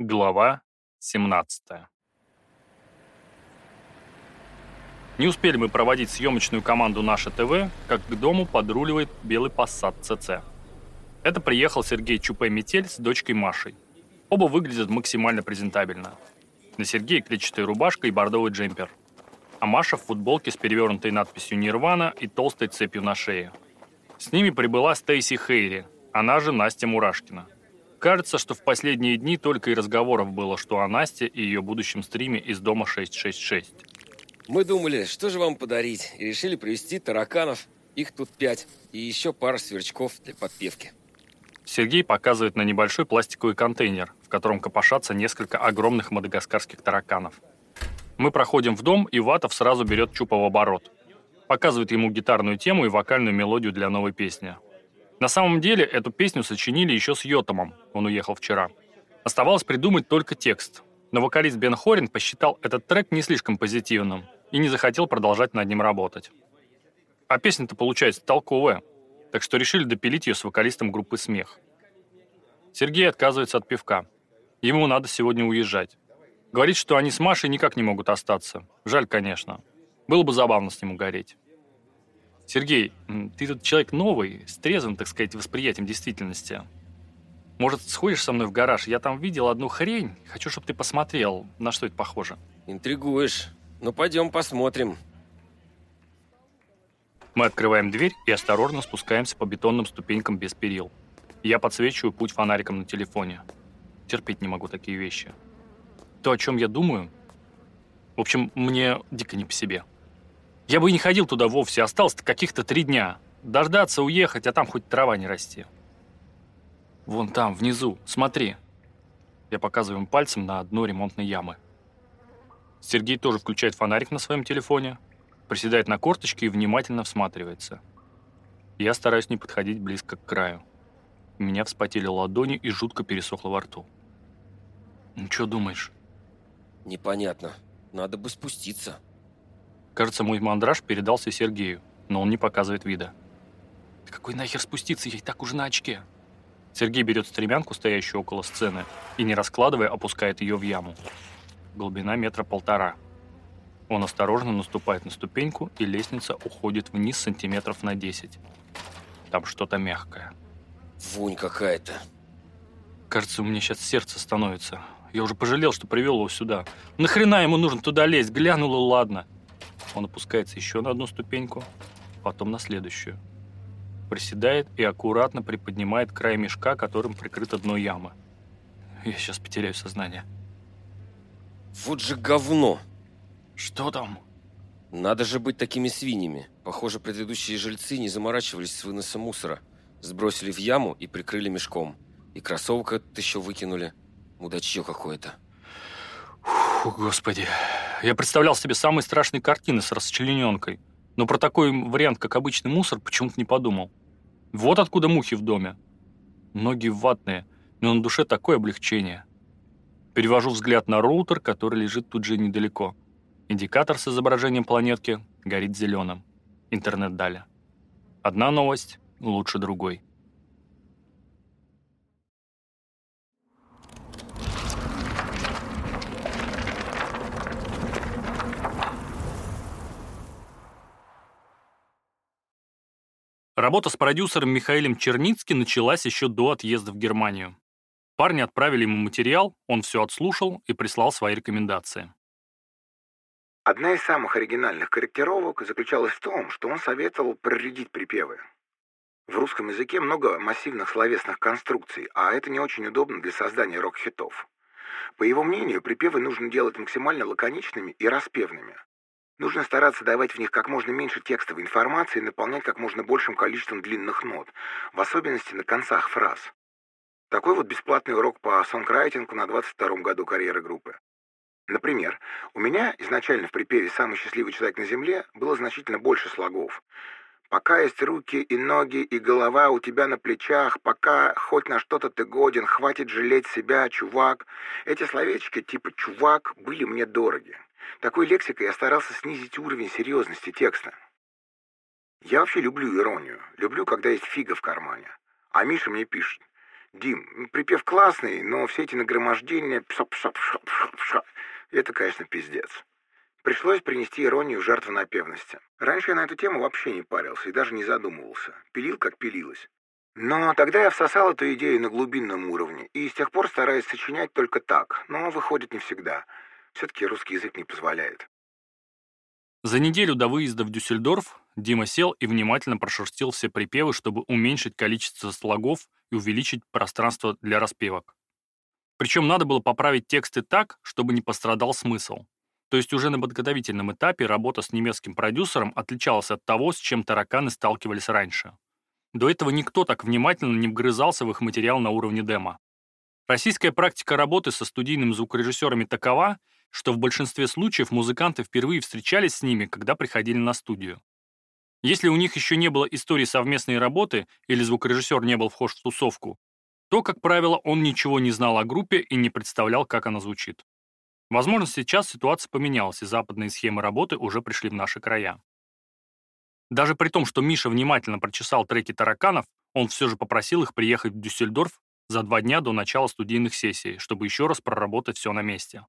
Глава 17. Не успели мы проводить съемочную команду «Наше ТВ», как к дому подруливает белый Passat CC. Это приехал Сергей Чупе-Метель с дочкой Машей. Оба выглядят максимально презентабельно. На Сергее клетчатая рубашка и бордовый джемпер. А Маша в футболке с перевернутой надписью «Нирвана» и толстой цепью на шее. С ними прибыла Стейси Хейри, она же Настя Мурашкина. Кажется, что в последние дни только и разговоров было, что о Насте и ее будущем стриме из дома 666. Мы думали, что же вам подарить, и решили привезти тараканов. Их тут 5, и еще пара сверчков для подпевки. Сергей показывает на небольшой пластиковый контейнер, в котором копошатся несколько огромных мадагаскарских тараканов. Мы проходим в дом, и Ватов сразу берет Чупа в оборот. Показывает ему гитарную тему и вокальную мелодию для новой песни. На самом деле, эту песню сочинили еще с Йотомом, он уехал вчера. Оставалось придумать только текст, но вокалист Бен Хорин посчитал этот трек не слишком позитивным и не захотел продолжать над ним работать. А песня-то получается толковая, так что решили допилить ее с вокалистом группы «Смех». Сергей отказывается от пивка. Ему надо сегодня уезжать. Говорит, что они с Машей никак не могут остаться. Жаль, конечно. Было бы забавно с ним угореть. Сергей, ты тут человек новый, с трезвым, так сказать, восприятием действительности. Может, сходишь со мной в гараж? Я там видел одну хрень. Хочу, чтобы ты посмотрел, на что это похоже. Интригуешь. Ну, пойдем посмотрим. Мы открываем дверь и осторожно спускаемся по бетонным ступенькам без перил. Я подсвечиваю путь фонариком на телефоне. Терпеть не могу такие вещи. То, о чем я думаю... В общем, мне дико не по себе. Я бы и не ходил туда вовсе, осталось-то каких-то 3 дня. Дождаться, уехать, а там хоть трава не расти. Вон там, внизу, смотри. Я показываю им пальцем на дно ремонтной ямы. Сергей тоже включает фонарик на своем телефоне, приседает на корточки и внимательно всматривается. Я стараюсь не подходить близко к краю. У меня вспотели ладони и жутко пересохло во рту. Ну, что думаешь? Непонятно. Надо бы спуститься. Кажется, мой мандраж передался Сергею, но он не показывает вида. Да какой нахер спуститься, я и так уже на очке. Сергей берет стремянку, стоящую около сцены, и, не раскладывая, опускает ее в яму. Глубина 1,5 метра. Он осторожно наступает на ступеньку, и лестница уходит вниз сантиметров на 10. Там что-то мягкое. Вонь какая-то. Кажется, у меня сейчас сердце становится. Я уже пожалел, что привел его сюда. Нахрена ему нужно туда лезть? Глянул, и ладно. Он опускается еще на одну ступеньку, потом на следующую. Приседает и аккуратно приподнимает край мешка, которым прикрыто дно ямы. Я сейчас потеряю сознание. Вот же говно. Что там? Надо же быть такими свиньями. Похоже, предыдущие жильцы не заморачивались с выносом мусора. Сбросили в яму и прикрыли мешком. И кроссовок этот еще выкинули. Мудачье какое-то. Фу, господи. Я представлял себе самые страшные картины с расчлененкой. Но про такой вариант, как обычный мусор, почему-то не подумал. Вот откуда мухи в доме. Ноги ватные, но на душе такое облегчение. Перевожу взгляд на роутер, который лежит тут же недалеко. Индикатор с изображением планетки горит зеленым. Интернет дали. Одна новость лучше другой. Работа с продюсером Михаилом Черницким началась еще до отъезда в Германию. Парни отправили ему материал, он все отслушал и прислал свои рекомендации. Одна из самых оригинальных корректировок заключалась в том, что он советовал проредить припевы. В русском языке много массивных словесных конструкций, а это не очень удобно для создания рок-хитов. По его мнению, припевы нужно делать максимально лаконичными и распевными. Нужно стараться давать в них как можно меньше текстовой информации и наполнять как можно большим количеством длинных нот, в особенности на концах фраз. Такой вот бесплатный урок по сонграйтингу на 22-м году карьеры группы. Например, у меня изначально в припеве «Самый счастливый человек на земле» было значительно больше слогов. «Пока есть руки и ноги, и голова у тебя на плечах, пока хоть на что-то ты годен, хватит жалеть себя, чувак». Эти словечки типа «чувак» были мне дороги. Такой лексикой я старался снизить уровень серьезности текста. Я вообще люблю иронию. Люблю, когда есть фига в кармане. А Миша мне пишет: Дим, припев классный, но все эти нагромождения... Это, конечно, пиздец. Пришлось принести иронию жертвы напевности. Раньше я на эту тему вообще не парился и даже не задумывался. Пилил, как пилилось. Но тогда я всосал эту идею на глубинном уровне, и с тех пор стараюсь сочинять только так, но выходит не всегда. Все-таки русский язык не позволяет. За неделю до выезда в Дюссельдорф Дима сел и внимательно прошерстил все припевы, чтобы уменьшить количество слогов и увеличить пространство для распевок. Причем надо было поправить тексты так, чтобы не пострадал смысл. То есть уже на подготовительном этапе работа с немецким продюсером отличалась от того, с чем тараканы сталкивались раньше. До этого никто так внимательно не вгрызался в их материал на уровне демо. Российская практика работы со студийными звукорежиссерами такова, что в большинстве случаев музыканты впервые встречались с ними, когда приходили на студию. Если у них еще не было истории совместной работы или звукорежиссер не был вхож в тусовку, то, как правило, он ничего не знал о группе и не представлял, как она звучит. Возможно, сейчас ситуация поменялась, и западные схемы работы уже пришли в наши края. Даже при том, что Миша внимательно прочесал треки тараканов, он все же попросил их приехать в Дюссельдорф за 2 дня до начала студийных сессий, чтобы еще раз проработать все на месте.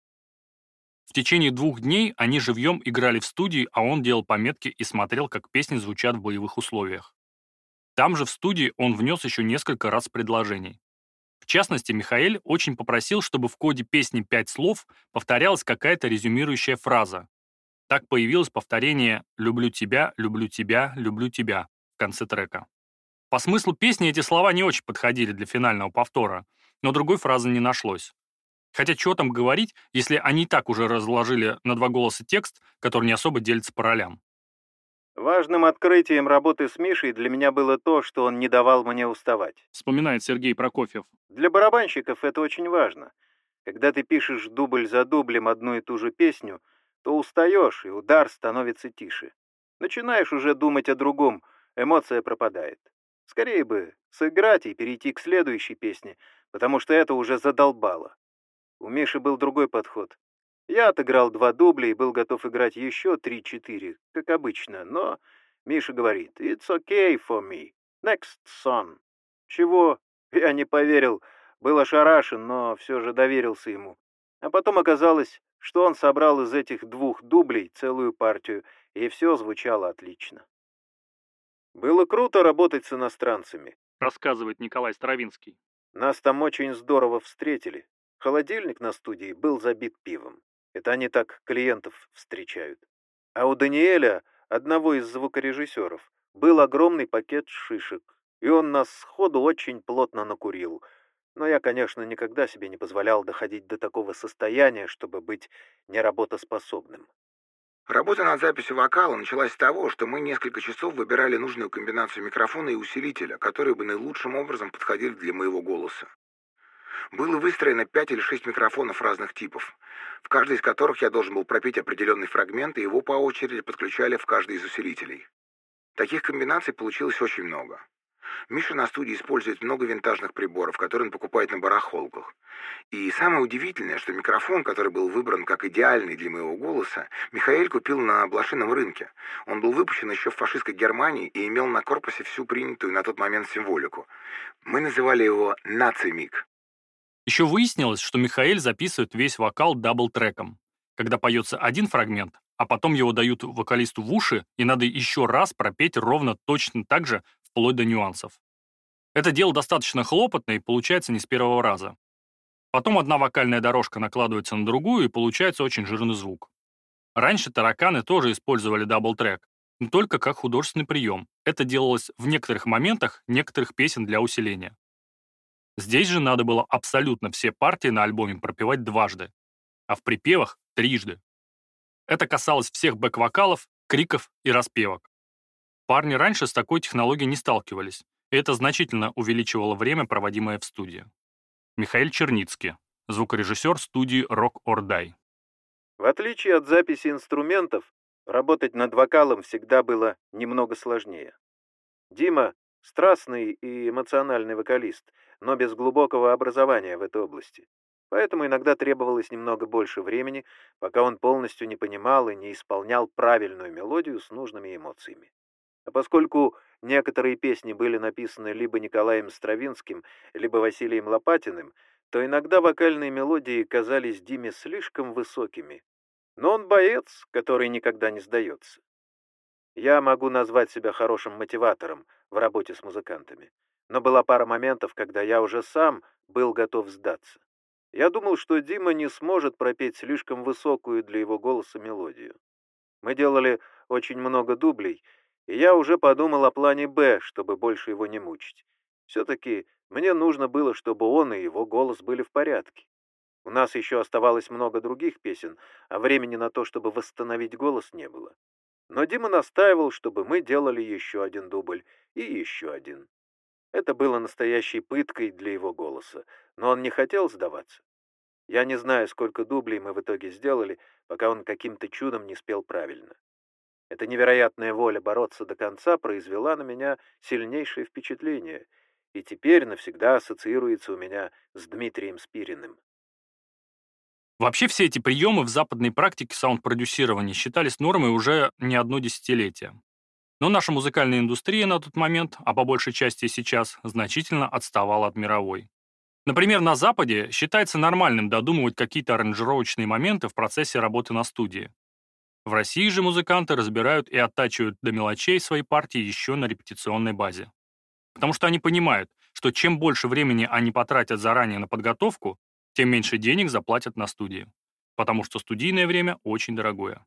В течение 2 дней они живьем играли в студии, а он делал пометки и смотрел, как песни звучат в боевых условиях. Там же в студии он внес еще несколько раз предложений. В частности, Михаэль очень попросил, чтобы в коде песни 5 слов повторялась какая-то резюмирующая фраза. Так появилось повторение люблю тебя, люблю тебя, люблю тебя» в конце трека. По смыслу песни эти слова не очень подходили для финального повтора, но другой фразы не нашлось. Хотя чего там говорить, если они и так уже разложили на 2 голоса текст, который не особо делится по ролям. Важным открытием работы с Мишей для меня было то, что он не давал мне уставать. Вспоминает Сергей Прокофьев. Для барабанщиков это очень важно. Когда ты пишешь дубль за дублем одну и ту же песню, то устаешь, и удар становится тише. Начинаешь уже думать о другом, эмоция пропадает. Скорее бы сыграть и перейти к следующей песне, потому что это уже задолбало. У Миши был другой подход. Я отыграл 2 дубля и был готов играть еще 3-4, как обычно, но Миша говорит «It's okay for me. Next song». Чего? Я не поверил, был ошарашен, но все же доверился ему. А потом оказалось, что он собрал из этих 2 дублей целую партию, и все звучало отлично. Было круто работать с иностранцами. Рассказывает Николай Стравинский. Нас там очень здорово встретили. Холодильник на студии был забит пивом. Это они так клиентов встречают. А у Даниэля, одного из звукорежиссеров, был огромный пакет шишек, и он нас сходу очень плотно накурил. Но я, конечно, никогда себе не позволял доходить до такого состояния, чтобы быть неработоспособным. Работа над записью вокала началась с того, что мы несколько часов выбирали нужную комбинацию микрофона и усилителя, которые бы наилучшим образом подходили для моего голоса. Было выстроено 5 или 6 микрофонов разных типов, в каждой из которых я должен был пропеть определенный фрагмент, и его по очереди подключали в каждый из усилителей. Таких комбинаций получилось очень много. Миша на студии использует много винтажных приборов, которые он покупает на барахолках. И самое удивительное, что микрофон, который был выбран как идеальный для моего голоса, Михаэль купил на блошином рынке. Он был выпущен еще в фашистской Германии и имел на корпусе всю принятую на тот момент символику. Мы называли его «нацимик». Еще выяснилось, что Михаэль записывает весь вокал дабл-треком, когда поется один фрагмент, а потом его дают вокалисту в уши, и надо еще раз пропеть ровно точно так же, вплоть до нюансов. Это дело достаточно хлопотное и получается не с первого раза. Потом одна вокальная дорожка накладывается на другую, и получается очень жирный звук. Раньше тараканы тоже использовали дабл-трек, но только как художественный прием. Это делалось в некоторых моментах некоторых песен для усиления. Здесь же надо было абсолютно все партии на альбоме пропевать дважды, а в припевах — трижды. Это касалось всех бэк-вокалов, криков и распевок. Парни раньше с такой технологией не сталкивались, и это значительно увеличивало время, проводимое в студии. Михаил Черницкий, звукорежиссер студии Rock or Die. В отличие от записи инструментов, работать над вокалом всегда было немного сложнее. Дима — страстный и эмоциональный вокалист, но без глубокого образования в этой области. Поэтому иногда требовалось немного больше времени, пока он полностью не понимал и не исполнял правильную мелодию с нужными эмоциями. А поскольку некоторые песни были написаны либо Николаем Стравинским, либо Василием Лопатиным, то иногда вокальные мелодии казались Диме слишком высокими. Но он боец, который никогда не сдается. Я могу назвать себя хорошим мотиватором в работе с музыкантами, но была пара моментов, когда я уже сам был готов сдаться. Я думал, что Дима не сможет пропеть слишком высокую для его голоса мелодию. Мы делали очень много дублей, и я уже подумал о плане «Б», чтобы больше его не мучить. Все-таки мне нужно было, чтобы он и его голос были в порядке. У нас еще оставалось много других песен, а времени на то, чтобы восстановить голос, не было. Но Дима настаивал, чтобы мы делали еще один дубль и еще один. Это было настоящей пыткой для его голоса, но он не хотел сдаваться. Я не знаю, сколько дублей мы в итоге сделали, пока он каким-то чудом не спел правильно. Эта невероятная воля бороться до конца произвела на меня сильнейшее впечатление, и теперь навсегда ассоциируется у меня с Дмитрием Спириным. Вообще все эти приемы в западной практике саунд-продюсирования считались нормой уже не одно десятилетие. Но наша музыкальная индустрия на тот момент, а по большей части и сейчас, значительно отставала от мировой. Например, на Западе считается нормальным додумывать какие-то аранжировочные моменты в процессе работы на студии. В России же музыканты разбирают и оттачивают до мелочей свои партии еще на репетиционной базе. Потому что они понимают, что чем больше времени они потратят заранее на подготовку, тем меньше денег заплатят на студии. Потому что студийное время очень дорогое.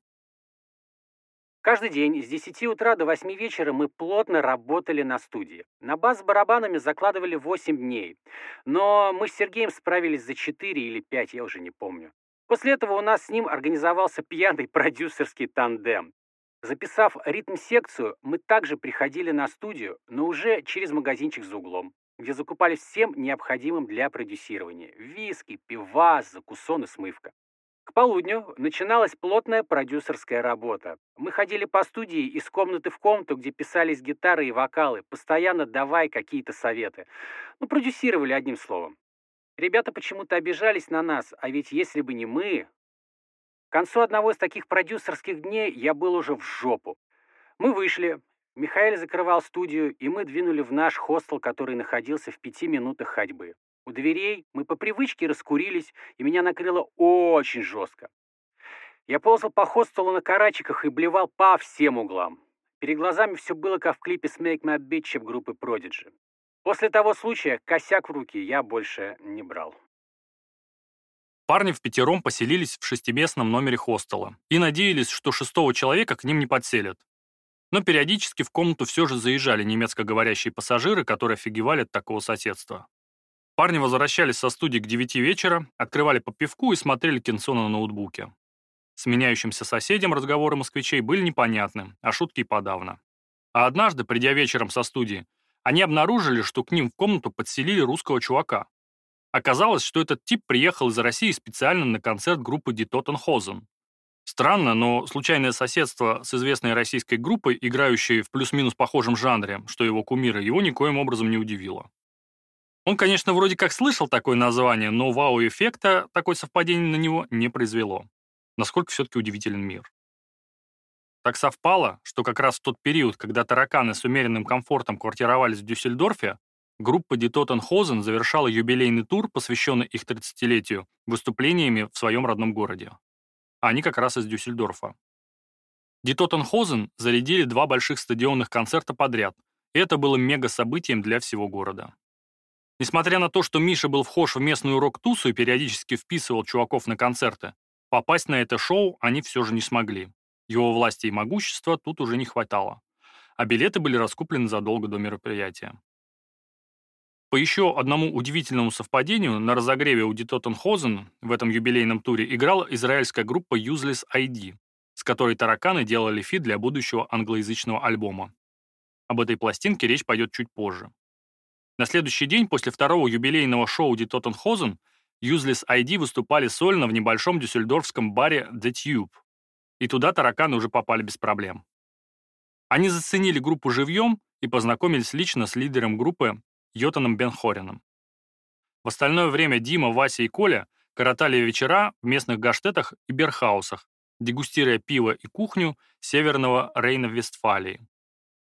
Каждый день с 10 утра до 8 вечера мы плотно работали на студии. На бас с барабанами закладывали 8 дней. Но мы с Сергеем справились за 4 или 5, я уже не помню. После этого у нас с ним организовался пьяный продюсерский тандем. Записав ритм-секцию, мы также приходили на студию, но уже через магазинчик за углом, где закупались всем необходимым для продюсирования: виски, пивас, закусон и смывка. К полудню начиналась плотная продюсерская работа. Мы ходили по студии из комнаты в комнату, где писались гитары и вокалы, постоянно давая какие-то советы. Продюсировали одним словом. Ребята почему-то обижались на нас, а ведь если бы не мы... К концу одного из таких продюсерских дней я был уже в жопу. Мы вышли, Михаил закрывал студию, и мы двинули в наш хостел, который находился в 5 минутах ходьбы. У дверей мы по привычке раскурились, и меня накрыло очень жестко. Я ползал по хостелу на карачиках и блевал по всем углам. Перед глазами все было, как в клипе «Smake My Bitch» группы Prodigy. После того случая косяк в руки я больше не брал. Парни впятером поселились в 6-местном номере хостела и надеялись, что 6-го человека к ним не подселят. Но периодически в комнату все же заезжали немецкоговорящие пассажиры, которые офигевали от такого соседства. Парни возвращались со студии к 9 вечера, открывали по пивку и смотрели кинцо на ноутбуке. Сменяющимся соседям разговоры москвичей были непонятны, а шутки и подавно. А однажды, придя вечером со студии, они обнаружили, что к ним в комнату подселили русского чувака. Оказалось, что этот тип приехал из России специально на концерт группы Die Toten Hosen. Странно, но случайное соседство с известной российской группой, играющей в плюс-минус похожем жанре, что его кумиры, его никоим образом не удивило. Он, конечно, вроде как слышал такое название, но вау-эффекта такое совпадение на него не произвело. Насколько все-таки удивителен мир. Так совпало, что как раз в тот период, когда тараканы с умеренным комфортом квартировались в Дюссельдорфе, группа Die Toten Hosen завершала юбилейный тур, посвященный их 30-летию, выступлениями в своем родном городе. А они как раз из Дюссельдорфа. Die Toten Hosen зарядили 2 больших стадионных концерта подряд, и это было мега-событием для всего города. Несмотря на то, что Миша был вхож в местную рок-тусу и периодически вписывал чуваков на концерты, попасть на это шоу они все же не смогли. Его власти и могущества тут уже не хватало, а билеты были раскуплены задолго до мероприятия. По еще одному удивительному совпадению, на разогреве у Die Toten Hosen в этом юбилейном туре играла израильская группа Useless ID, с которой тараканы делали фит для будущего англоязычного альбома. Об этой пластинке речь пойдет чуть позже. На следующий день после второго юбилейного шоу Die Toten Hosen Useless ID выступали сольно в небольшом дюссельдорфском баре The Tube, и туда тараканы уже попали без проблем. Они заценили группу живьем и познакомились лично с лидером группы Йотаном Бенхореном. В остальное время Дима, Вася и Коля коротали вечера в местных гаштетах и берхаусах, дегустируя пиво и кухню северного Рейна-Вестфалии.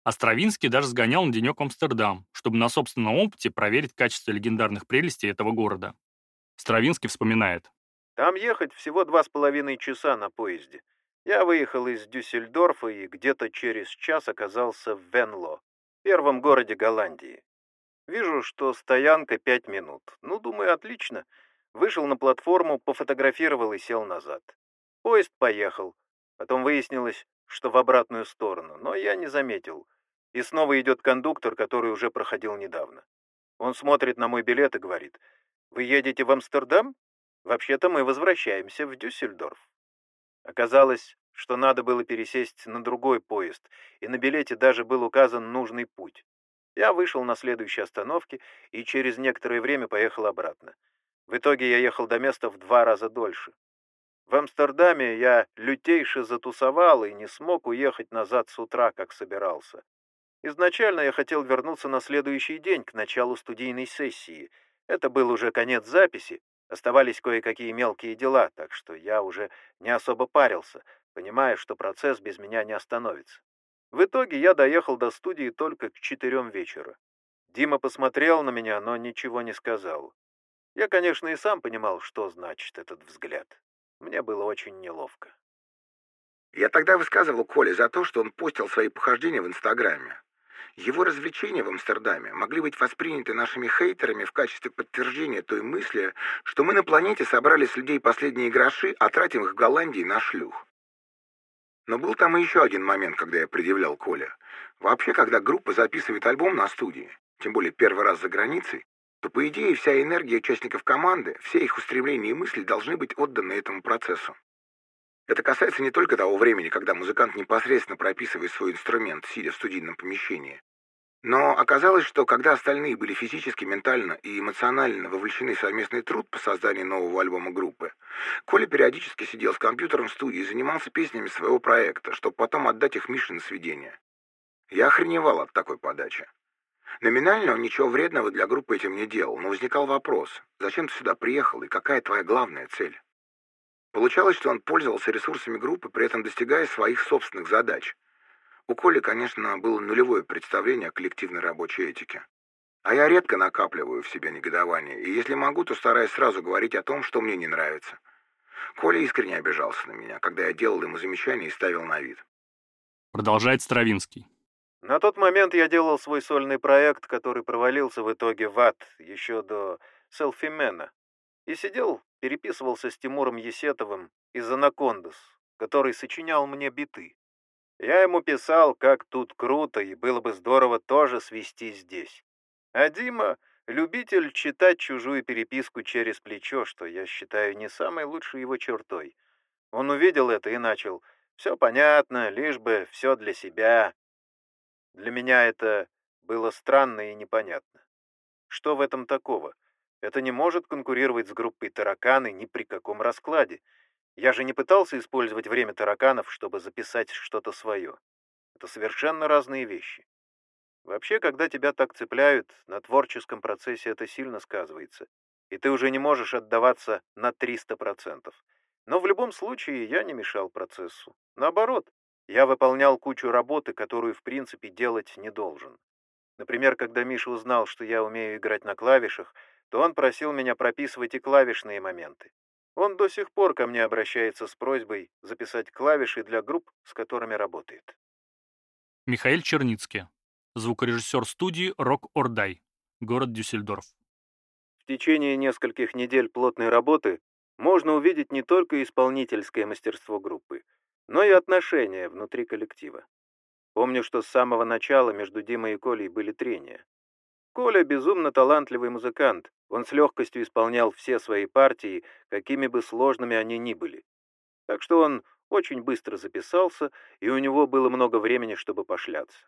А Стравинский даже сгонял на денек в Амстердам, чтобы на собственном опыте проверить качество легендарных прелестей этого города. Стравинский вспоминает. Там ехать всего 2,5 часа на поезде. Я выехал из Дюссельдорфа и где-то через час оказался в Венло, первом городе Голландии. Вижу, что стоянка 5 минут. Ну, думаю, отлично. Вышел на платформу, пофотографировал и сел назад. Поезд поехал. Потом выяснилось, что в обратную сторону, но я не заметил. И снова идет кондуктор, который уже проходил недавно. Он смотрит на мой билет и говорит: «Вы едете в Амстердам? Вообще-то мы возвращаемся в Дюссельдорф». Оказалось, что надо было пересесть на другой поезд, и на билете даже был указан нужный путь. Я вышел на следующей остановке и через некоторое время поехал обратно. В итоге я ехал до места в 2 раза дольше. В Амстердаме я лютейше затусовал и не смог уехать назад с утра, как собирался. Изначально я хотел вернуться на следующий день, к началу студийной сессии. Это был уже конец записи, оставались кое-какие мелкие дела, так что я уже не особо парился, понимая, что процесс без меня не остановится. В итоге я доехал до студии только к 4 вечера. Дима посмотрел на меня, но ничего не сказал. Я, конечно, и сам понимал, что значит этот взгляд. Мне было очень неловко. Я тогда высказывал Коле за то, что он постил свои похождения в Инстаграме. Его развлечения в Амстердаме могли быть восприняты нашими хейтерами в качестве подтверждения той мысли, что мы на планете собрали с людей последние гроши, а тратим их в Голландии на шлюх. Но был там и еще один момент, когда я предъявлял Коле. Вообще, когда группа записывает альбом на студии, тем более первый раз за границей, то, по идее, вся энергия участников команды, все их устремления и мысли должны быть отданы этому процессу. Это касается не только того времени, когда музыкант непосредственно прописывает свой инструмент, сидя в студийном помещении. Но оказалось, что когда остальные были физически, ментально и эмоционально вовлечены в совместный труд по созданию нового альбома группы, Коля периодически сидел с компьютером в студии и занимался песнями своего проекта, чтобы потом отдать их Мише на сведение. Я охреневал от такой подачи. Номинально он ничего вредного для группы этим не делал, но возникал вопрос: зачем ты сюда приехал и какая твоя главная цель? Получалось, что он пользовался ресурсами группы, при этом достигая своих собственных задач. У Коли, конечно, было нулевое представление о коллективной рабочей этике. А я редко накапливаю в себе негодование, и если могу, то стараюсь сразу говорить о том, что мне не нравится. Коля искренне обижался на меня, когда я делал ему замечания и ставил на вид. Продолжает Стравинский. На тот момент я делал свой сольный проект, который провалился в итоге в ад еще до Селфимена. И сидел, переписывался с Тимуром Есетовым из «Анакондас», который сочинял мне биты. Я ему писал, как тут круто, и было бы здорово тоже свести здесь. А Дима — любитель читать чужую переписку через плечо, что я считаю не самой лучшей его чертой. Он увидел это и начал: «Все понятно, лишь бы все для себя». Для меня это было странно и непонятно. Что в этом такого? Это не может конкурировать с группой «Тараканы» ни при каком раскладе. Я же не пытался использовать время «Тараканов», чтобы записать что-то свое. Это совершенно разные вещи. Вообще, когда тебя так цепляют, на творческом процессе это сильно сказывается, и ты уже не можешь отдаваться на 300%. Но в любом случае я не мешал процессу. Наоборот, я выполнял кучу работы, которую в принципе делать не должен. Например, когда Миша узнал, что я умею играть на клавишах, то он просил меня прописывать и клавишные моменты. Он до сих пор ко мне обращается с просьбой записать клавиши для групп, с которыми работает. Михаил Черницкий, звукорежиссер студии «Рок Ордай», город Дюссельдорф. В течение нескольких недель плотной работы можно увидеть не только исполнительское мастерство группы, но и отношения внутри коллектива. Помню, что с самого начала между Димой и Колей были трения. Коля безумно талантливый музыкант, он с легкостью исполнял все свои партии, какими бы сложными они ни были. Так что он очень быстро записался, и у него было много времени, чтобы пошляться.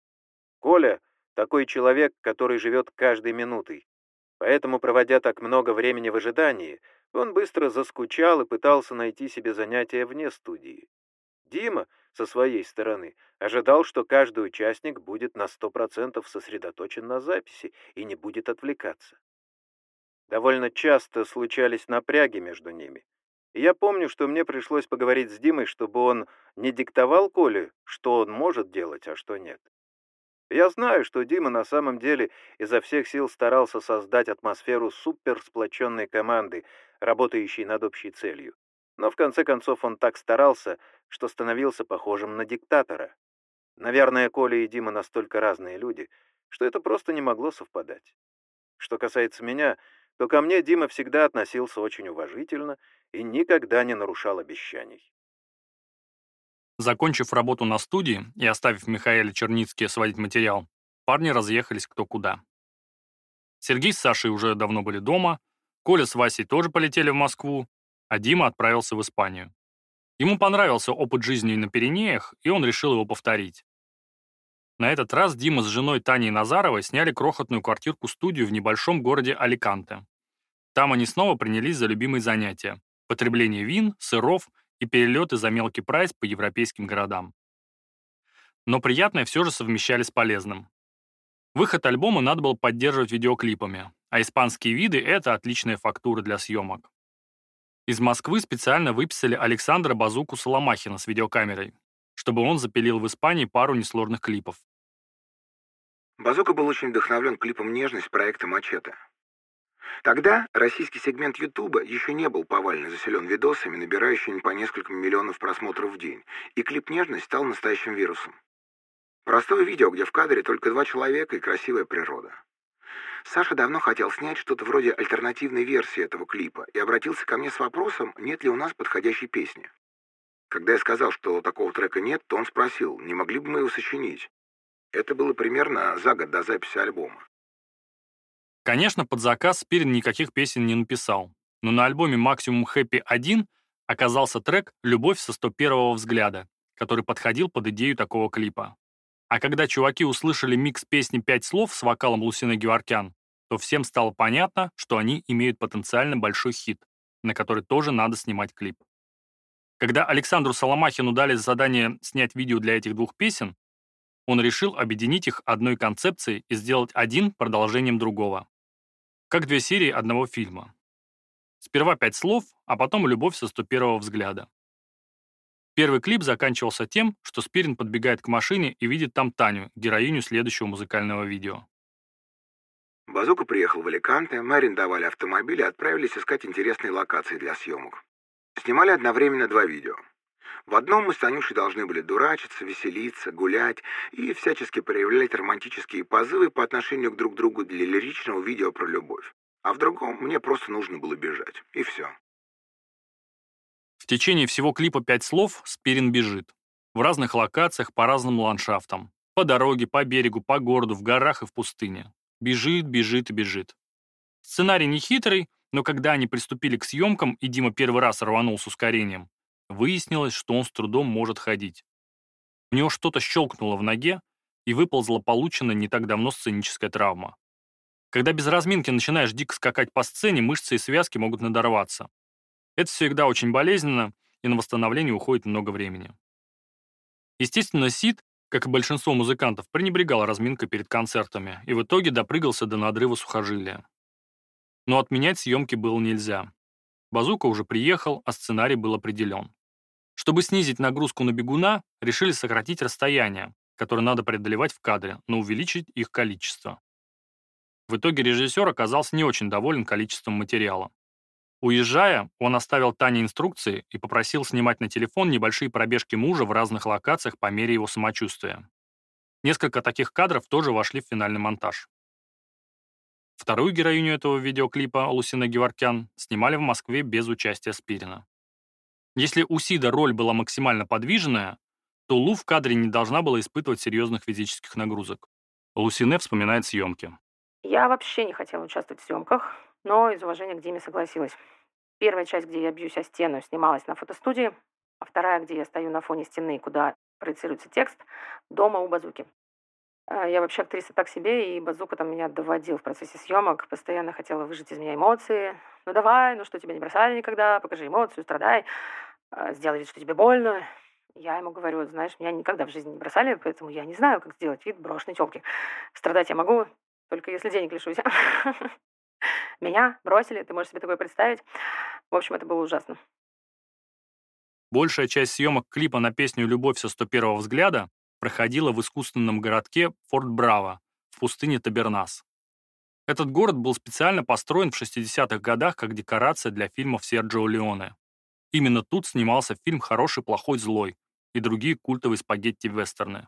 Коля — такой человек, который живет каждой минутой, поэтому, проводя так много времени в ожидании, он быстро заскучал и пытался найти себе занятия вне студии. Дима, со своей стороны, ожидал, что каждый участник будет на 100% сосредоточен на записи и не будет отвлекаться. Довольно часто случались напряги между ними. И я помню, что мне пришлось поговорить с Димой, чтобы он не диктовал Коле, что он может делать, а что нет. Я знаю, что Дима на самом деле изо всех сил старался создать атмосферу суперсплоченной команды, работающей над общей целью. Но в конце концов он так старался, что становился похожим на диктатора. Наверное, Коля и Дима настолько разные люди, что это просто не могло совпадать. Что касается меня, то ко мне Дима всегда относился очень уважительно и никогда не нарушал обещаний. Закончив работу на студии и оставив Михаэля Черницкие сводить материал, парни разъехались кто куда. Сергей с Сашей уже давно были дома, Коля с Васей тоже полетели в Москву, а Дима отправился в Испанию. Ему понравился опыт жизни на Пиренеях, и он решил его повторить. На этот раз Дима с женой Таней Назаровой сняли крохотную квартирку-студию в небольшом городе Аликанте. Там они снова принялись за любимые занятия – потребление вин, сыров и перелеты за мелкий прайс по европейским городам. Но приятное все же совмещали с полезным. Выход альбома надо было поддерживать видеоклипами, а испанские виды – это отличная фактура для съемок. Из Москвы специально выписали Александра Базуку Соломахина с видеокамерой, чтобы он запилил в Испании пару несложных клипов. Базука был очень вдохновлен клипом «Нежность» проекта «Мачете». Тогда российский сегмент Ютуба еще не был повально заселен видосами, набирающими по несколько миллионов просмотров в день, и клип «Нежность» стал настоящим вирусом. Простое видео, где в кадре только 2 человека и красивая природа. Саша давно хотел снять что-то вроде альтернативной версии этого клипа и обратился ко мне с вопросом, нет ли у нас подходящей песни. Когда я сказал, что такого трека нет, то он спросил, не могли бы мы его сочинить. Это было примерно за год до записи альбома. Конечно, под заказ Спирин никаких песен не написал, но на альбоме «Максимум Хэппи 1» оказался трек «Любовь со 101-го взгляда», который подходил под идею такого клипа. А когда чуваки услышали микс песни «5 слов» с вокалом Лусины Геворкян, то всем стало понятно, что они имеют потенциально большой хит, на который тоже надо снимать клип. Когда Александру Соломахину дали задание снять видео для этих 2 песен, он решил объединить их одной концепцией и сделать один продолжением другого. Как 2 серии одного фильма. Сперва 5 слов, а потом «Любовь со 101-го взгляда». Первый клип заканчивался тем, что Спирин подбегает к машине и видит там Таню, героиню следующего музыкального видео. Базука приехал в Аликанте, мы арендовали автомобиль и отправились искать интересные локации для съемок. Снимали одновременно 2 видео. В одном мы с Танюшей должны были дурачиться, веселиться, гулять и всячески проявлять романтические позывы по отношению к друг другу для лиричного видео про любовь. А в другом мне просто нужно было бежать. И все. В течение всего клипа «5 слов» Спирин бежит. В разных локациях, по разным ландшафтам. По дороге, по берегу, по городу, в горах и в пустыне. Бежит, бежит и бежит. Сценарий не хитрый, но когда они приступили к съемкам, и Дима первый раз рванул с ускорением, выяснилось, что он с трудом может ходить. У него что-то щелкнуло в ноге, и выползла полученная не так давно сценическая травма. Когда без разминки начинаешь дико скакать по сцене, мышцы и связки могут надорваться. Это всегда очень болезненно, и на восстановление уходит много времени. Естественно, Сид, как и большинство музыкантов, пренебрегал разминкой перед концертами и в итоге допрыгался до надрыва сухожилия. Но отменять съемки было нельзя. Базука уже приехал, а сценарий был определен. Чтобы снизить нагрузку на бегуна, решили сократить расстояние, которое надо преодолевать в кадре, но увеличить их количество. В итоге режиссер оказался не очень доволен количеством материала. Уезжая, он оставил Тане инструкции и попросил снимать на телефон небольшие пробежки мужа в разных локациях по мере его самочувствия. Несколько таких кадров тоже вошли в финальный монтаж. Вторую героиню этого видеоклипа, Лусина Геворкян, снимали в Москве без участия Спирина. Если у Сида роль была максимально подвижная, то Лу в кадре не должна была испытывать серьезных физических нагрузок. Лусине вспоминает съемки. Я вообще не хотела участвовать в съемках, но из уважения к Диме согласилась. Первая часть, где я бьюсь о стену, снималась на фотостудии, а вторая, где я стою на фоне стены, куда проецируется текст, дома у Базуки. Я вообще актриса так себе, и Базука там меня доводил в процессе съемок, постоянно хотела выжать из меня эмоции. Ну давай, ну что, тебя не бросали никогда, покажи эмоцию, страдай, сделай вид, что тебе больно. Я ему говорю, знаешь, меня никогда в жизни не бросали, поэтому я не знаю, как сделать вид брошенной тёлки. Страдать я могу, только если денег лишусь. Меня бросили, ты можешь себе такое представить? В общем, это было ужасно. Большая часть съемок клипа на песню «Любовь со 101-го взгляда» проходила в искусственном городке Форт-Браво в пустыне Табернас. Этот город был специально построен в 60-х годах как декорация для фильмов Серджио Леоне. Именно тут снимался фильм «Хороший, плохой, злой» и другие культовые спагетти-вестерны.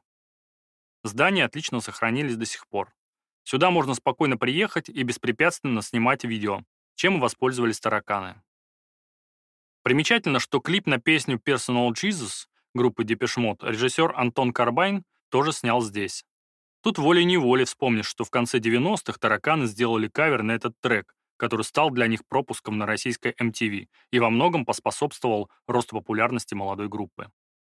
Здания отлично сохранились до сих пор. Сюда можно спокойно приехать и беспрепятственно снимать видео, чем и воспользовались тараканы. Примечательно, что клип на песню Personal Jesus группы Depeche Mode режиссер Антон Карбайн тоже снял здесь. Тут волей-неволей вспомнишь, что в конце 90-х тараканы сделали кавер на этот трек, который стал для них пропуском на российской MTV и во многом поспособствовал росту популярности молодой группы.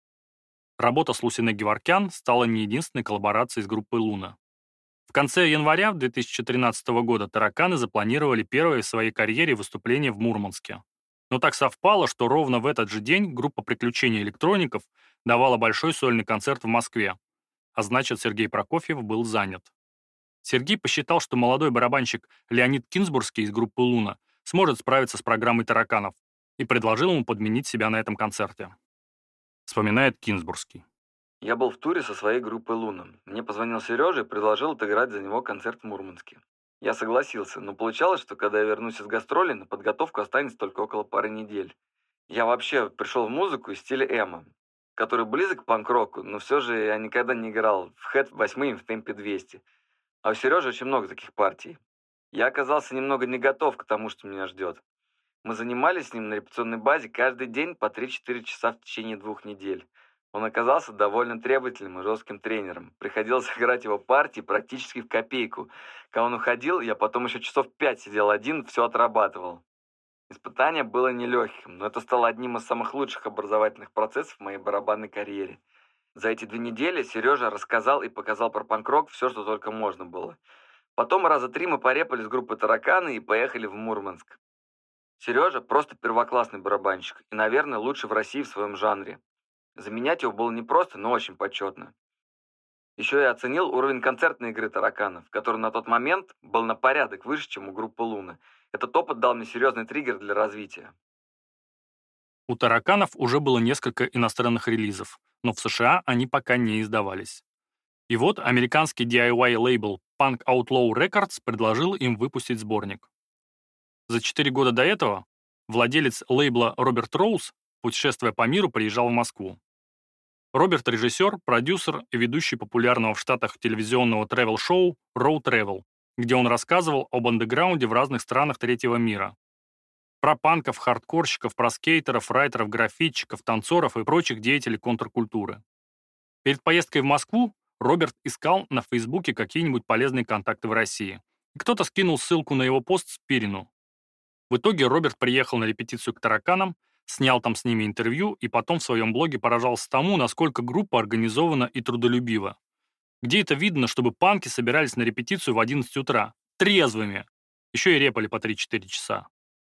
Работа с Лусиной Геворкян стала не единственной коллаборацией с группой «Луна». В конце января 2013 года тараканы запланировали первое в своей карьере выступление в Мурманске. Но так совпало, что ровно в этот же день группа «Приключения электроников» давала большой сольный концерт в Москве, а значит, Сергей Прокофьев был занят. Сергей посчитал, что молодой барабанщик Леонид Кинзбургский из группы «Луна» сможет справиться с программой тараканов и предложил ему подменить себя на этом концерте. Вспоминает Кинзбургский. Я был в туре со своей группой «Луна». Мне позвонил Сережа и предложил отыграть за него концерт в Мурманске. Я согласился, но получалось, что когда я вернусь из гастролей, на подготовку останется только около пары недель. Я вообще пришел в музыку из стиля эмо, который близок к панк-року, но все же я никогда не играл в хэт 8 и в темпе 200. А у Сережи очень много таких партий. Я оказался немного не готов к тому, что меня ждет. Мы занимались с ним на репетиционной базе каждый день по 3-4 часа в течение 2 недель. Он оказался довольно требовательным и жестким тренером. Приходилось играть его партии практически в копейку. Когда он уходил, я потом еще часов 5 сидел один, все отрабатывал. Испытание было нелегким, но это стало одним из самых лучших образовательных процессов в моей барабанной карьере. За эти 2 недели Сережа рассказал и показал про панк-рок все, что только можно было. Потом раза 3 мы порепали с группой «Тараканы» и поехали в Мурманск. Сережа просто первоклассный барабанщик и, наверное, лучший в России в своем жанре. Заменять его было непросто, но очень почетно. Еще я оценил уровень концертной игры тараканов, который на тот момент был на порядок выше, чем у группы «Луна». Этот опыт дал мне серьезный триггер для развития. У тараканов уже было несколько иностранных релизов, но в США они пока не издавались. И вот американский DIY-лейбл Punk Outlaw Records предложил им выпустить сборник. За 4 года до этого владелец лейбла Роберт Роуз, путешествуя по миру, приезжал в Москву. Роберт – режиссер, продюсер и ведущий популярного в Штатах телевизионного тревел-шоу Road Travel, где он рассказывал об андеграунде в разных странах третьего мира. Про панков, хардкорщиков, про скейтеров, райтеров, граффитчиков, танцоров и прочих деятелей контркультуры. Перед поездкой в Москву Роберт искал на Фейсбуке какие-нибудь полезные контакты в России. И кто-то скинул ссылку на его пост Спирину. В итоге Роберт приехал на репетицию к тараканам, снял там с ними интервью и потом в своем блоге поражался тому, насколько группа организована и трудолюбива. Где это видно, чтобы панки собирались на репетицию в 11 утра, трезвыми, еще и репали по 3-4 часа.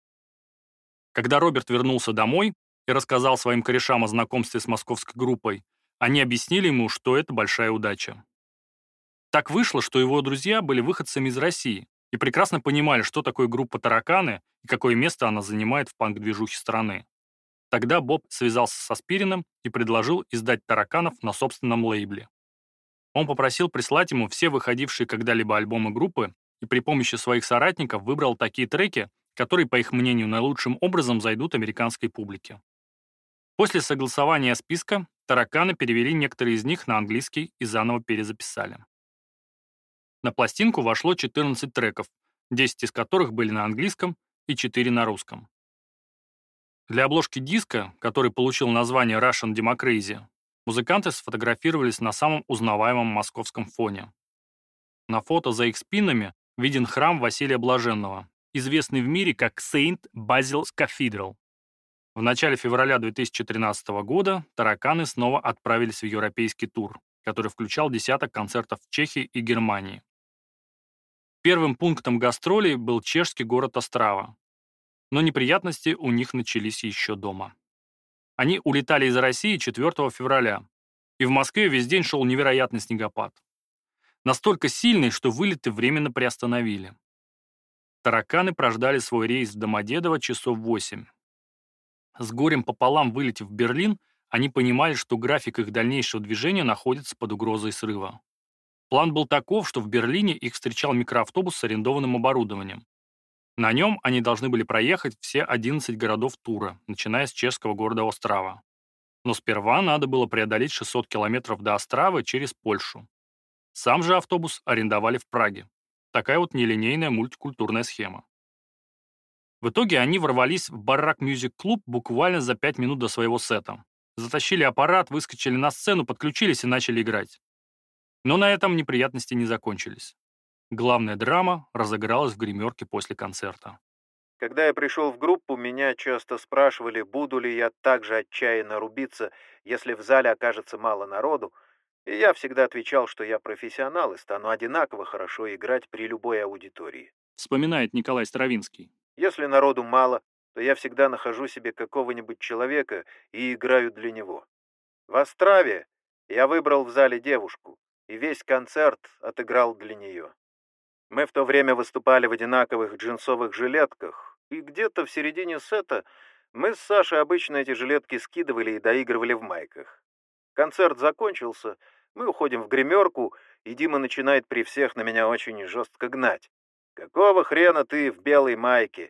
Когда Роберт вернулся домой и рассказал своим корешам о знакомстве с московской группой, они объяснили ему, что это большая удача. Так вышло, что его друзья были выходцами из России и прекрасно понимали, что такое группа «Тараканы» и какое место она занимает в панк-движухе страны. Тогда Боб связался со Спириным и предложил издать «Тараканов» на собственном лейбле. Он попросил прислать ему все выходившие когда-либо альбомы группы и при помощи своих соратников выбрал такие треки, которые, по их мнению, наилучшим образом зайдут американской публике. После согласования списка «Тараканы» перевели некоторые из них на английский и заново перезаписали. На пластинку вошло 14 треков, 10 из которых были на английском и 4 на русском. Для обложки диска, который получил название Russian Democracy, музыканты сфотографировались на самом узнаваемом московском фоне. На фото за их спинами виден храм Василия Блаженного, известный в мире как Saint Basil's Cathedral. В начале февраля 2013 года «Тараканы» снова отправились в европейский тур, который включал десяток концертов в Чехии и Германии. Первым пунктом гастролей был чешский город Острава. Но неприятности у них начались еще дома. Они улетали из России 4 февраля, и в Москве весь день шел невероятный снегопад. Настолько сильный, что вылеты временно приостановили. «Тараканы» прождали свой рейс в Домодедово часов 8. С горем пополам вылетев в Берлин, Они понимали, что график их дальнейшего движения находится под угрозой срыва. План был таков, что в Берлине их встречал микроавтобус с арендованным оборудованием. На нем они должны были проехать все 11 городов тура, начиная с чешского города Острава. Но сперва надо было преодолеть 600 километров до Остравы через Польшу. Сам же автобус арендовали в Праге. Такая вот нелинейная мультикультурная схема. В итоге они ворвались в Барак Мьюзик Клуб буквально за 5 минут до своего сета. Затащили аппарат, выскочили на сцену, подключились и начали играть. Но на этом неприятности не закончились. Главная драма разыгралась в гримерке после концерта. Когда я пришел в группу, меня часто спрашивали, буду ли я так же отчаянно рубиться, если в зале окажется мало народу, и я всегда отвечал, что я профессионал и стану одинаково хорошо играть при любой аудитории. Вспоминает Николай Стравинский. Если народу мало, то я всегда нахожу себе какого-нибудь человека и играю для него. В Острове я выбрал в зале девушку, и весь концерт отыграл для нее. Мы в то время выступали в одинаковых джинсовых жилетках, и где-то в середине сета мы с Сашей обычно эти жилетки скидывали и доигрывали в майках. Концерт закончился, мы уходим в гримерку, и Дима начинает при всех на меня очень жестко гнать. «Какого хрена ты в белой майке?»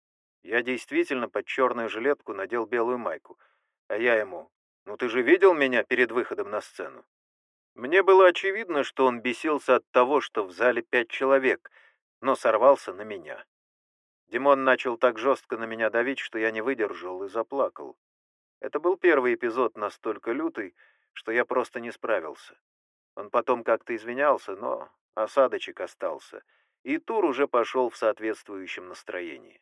Я действительно под черную жилетку надел белую майку, а я ему: «Ну ты же видел меня перед выходом на сцену?» Мне было очевидно, что он бесился от того, что в зале 5 человек, но сорвался на меня. Димон начал так жестко на меня давить, что я не выдержал и заплакал. Это был первый эпизод настолько лютый, что я просто не справился. Он потом как-то извинялся, но осадочек остался, и тур уже пошел в соответствующем настроении.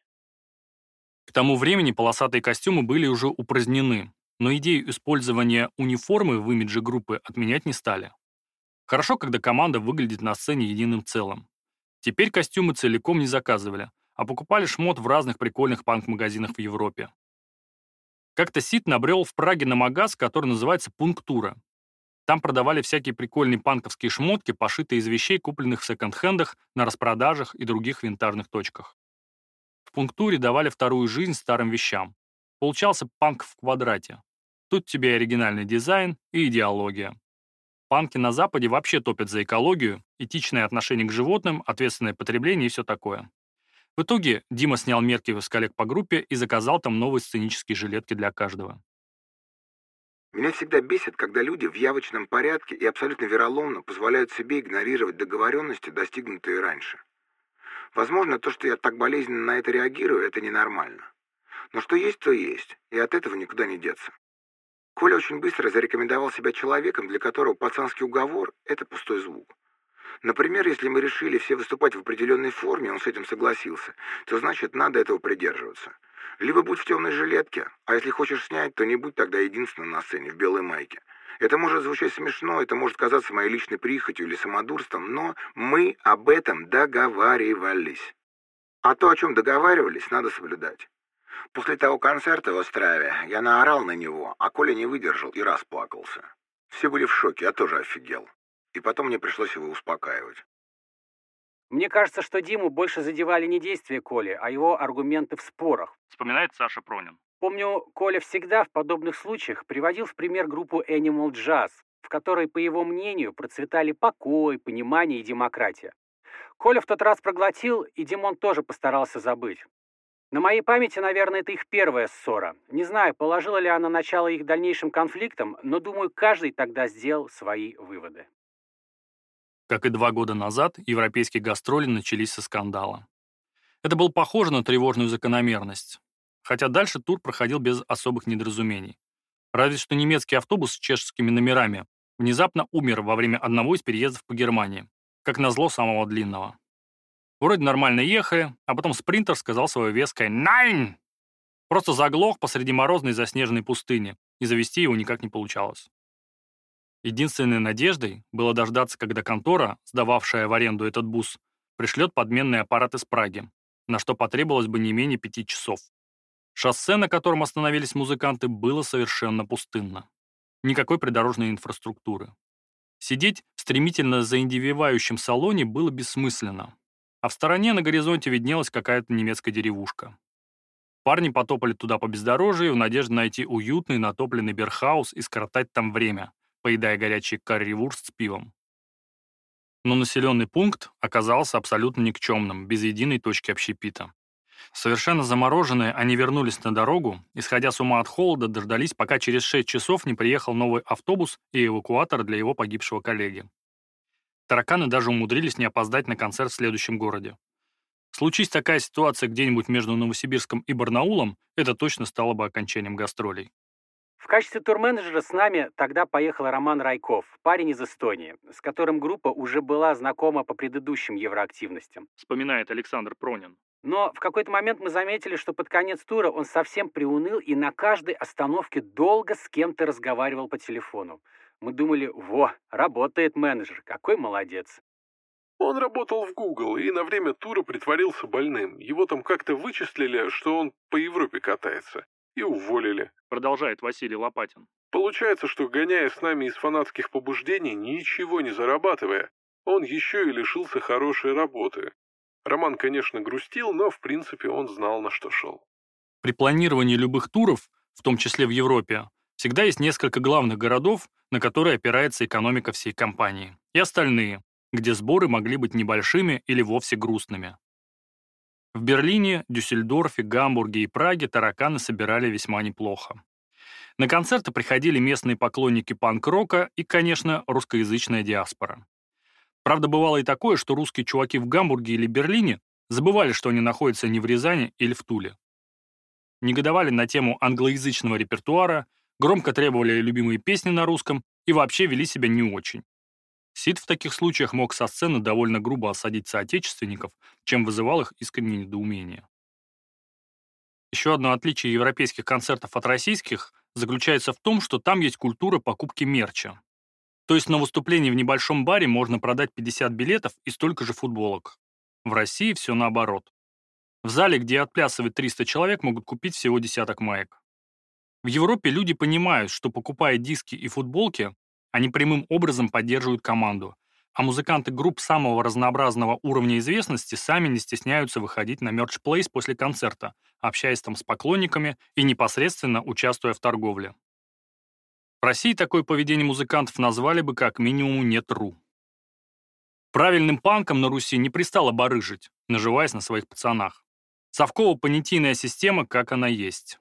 К тому времени полосатые костюмы были уже упразднены, но идею использования униформы в имидже группы отменять не стали. Хорошо, когда команда выглядит на сцене единым целым. Теперь костюмы целиком не заказывали, а покупали шмот в разных прикольных панк-магазинах в Европе. Как-то Сид набрел в Праге на магаз, который называется «Пунктура». Там продавали всякие прикольные панковские шмотки, пошитые из вещей, купленных в секонд-хендах, на распродажах и других винтажных точках. В «Пунктуре» давали вторую жизнь старым вещам. Получался панк в квадрате. Тут тебе и оригинальный дизайн, и идеология. Панки на Западе вообще топят за экологию, этичное отношение к животным, ответственное потребление и все такое. В итоге Дима снял мерки с коллег по группе и заказал там новые сценические жилетки для каждого. Меня всегда бесит, когда люди в явочном порядке и абсолютно вероломно позволяют себе игнорировать договоренности, достигнутые раньше. Возможно, то, что я так болезненно на это реагирую, это ненормально. Но что есть, то есть, и от этого никуда не деться. Коля очень быстро зарекомендовал себя человеком, для которого пацанский уговор – это пустой звук. Например, если мы решили все выступать в определенной форме, он с этим согласился, то значит, надо этого придерживаться. Либо будь в темной жилетке, а если хочешь снять, то не будь тогда единственным на сцене в белой майке. Это может звучать смешно, это может казаться моей личной прихотью или самодурством, но мы об этом договаривались. А то, о чем договаривались, надо соблюдать. После того концерта в Острове я наорал на него, а Коля не выдержал и расплакался. Все были в шоке, я тоже офигел. И потом мне пришлось его успокаивать. Мне кажется, что Диму больше задевали не действия Коли, а его аргументы в спорах. Вспоминает Саша Пронин. Помню, Коля всегда в подобных случаях приводил в пример группу Animal Jazz, в которой, по его мнению, процветали покой, понимание и демократия. Коля в тот раз проглотил, и Димон тоже постарался забыть. На моей памяти, наверное, это их первая ссора. Не знаю, положила ли она начало их дальнейшим конфликтам, но, думаю, каждый тогда сделал свои выводы. Как и 2 года назад, европейские гастроли начались со скандала. Это было похоже на тревожную закономерность. Хотя дальше тур проходил без особых недоразумений. Разве что немецкий автобус с чешскими номерами внезапно умер во время одного из переездов по Германии, как назло самого длинного. Вроде нормально ехали, а потом спринтер сказал свое веское «Найн!». Просто заглох посреди морозной заснеженной пустыни, и завести его никак не получалось. Единственной надеждой было дождаться, когда контора, сдававшая в аренду этот бус, пришлет подменный аппарат из Праги, на что потребовалось бы не менее 5 часов. Шоссе, на котором остановились музыканты, было совершенно пустынно. Никакой придорожной инфраструктуры. Сидеть в стремительно заиндевевающем салоне было бессмысленно, а в стороне на горизонте виднелась какая-то немецкая деревушка. Парни потопали туда по бездорожью в надежде найти уютный натопленный бирхаус и скоротать там время, поедая горячий карри-вурст с пивом. Но населенный пункт оказался абсолютно никчемным, без единой точки общепита. Совершенно замороженные, они вернулись на дорогу и, сходя с ума от холода, дождались, пока через 6 часов не приехал новый автобус и эвакуатор для его погибшего коллеги. Тараканы даже умудрились не опоздать на концерт в следующем городе. Случись такая ситуация где-нибудь между Новосибирском и Барнаулом, это точно стало бы окончанием гастролей. В качестве турменеджера с нами тогда поехал Роман Райков, парень из Эстонии, с которым группа уже была знакома по предыдущим евроактивностям. Вспоминает Александр Пронин. Но в какой-то момент мы заметили, что под конец тура он совсем приуныл и на каждой остановке долго с кем-то разговаривал по телефону. Мы думали, работает менеджер, какой молодец. Он работал в Google и на время тура притворился больным. Его там как-то вычислили, что он по Европе катается. И уволили. Продолжает Василий Лопатин. Получается, что, гоняя с нами из фанатских побуждений, ничего не зарабатывая, он еще и лишился хорошей работы. Роман, конечно, грустил, но, в принципе, он знал, на что шел. При планировании любых туров, в том числе в Европе, всегда есть несколько главных городов, на которые опирается экономика всей компании, и остальные, где сборы могли быть небольшими или вовсе грустными. В Берлине, Дюссельдорфе, Гамбурге и Праге тараканы собирали весьма неплохо. На концерты приходили местные поклонники панк-рока и, конечно, русскоязычная диаспора. Правда, бывало и такое, что русские чуваки в Гамбурге или Берлине забывали, что они находятся не в Рязани или в Туле. Негодовали на тему англоязычного репертуара, громко требовали любимые песни на русском и вообще вели себя не очень. Сид в таких случаях мог со сцены довольно грубо осадить соотечественников, чем вызывал их искреннее недоумение. Еще одно отличие европейских концертов от российских заключается в том, что там есть культура покупки мерча. То есть на выступлении в небольшом баре можно продать 50 билетов и столько же футболок. В России все наоборот. В зале, где отплясывает 300 человек, могут купить всего десяток маек. В Европе люди понимают, что, покупая диски и футболки, они прямым образом поддерживают команду, а музыканты групп самого разнообразного уровня известности сами не стесняются выходить на мерч-плейс после концерта, общаясь там с поклонниками и непосредственно участвуя в торговле. В России такое поведение музыкантов назвали бы как минимум не true. Правильным панкам на Руси не пристало барыжить, наживаясь на своих пацанах. Совково-понятийная система, как она есть.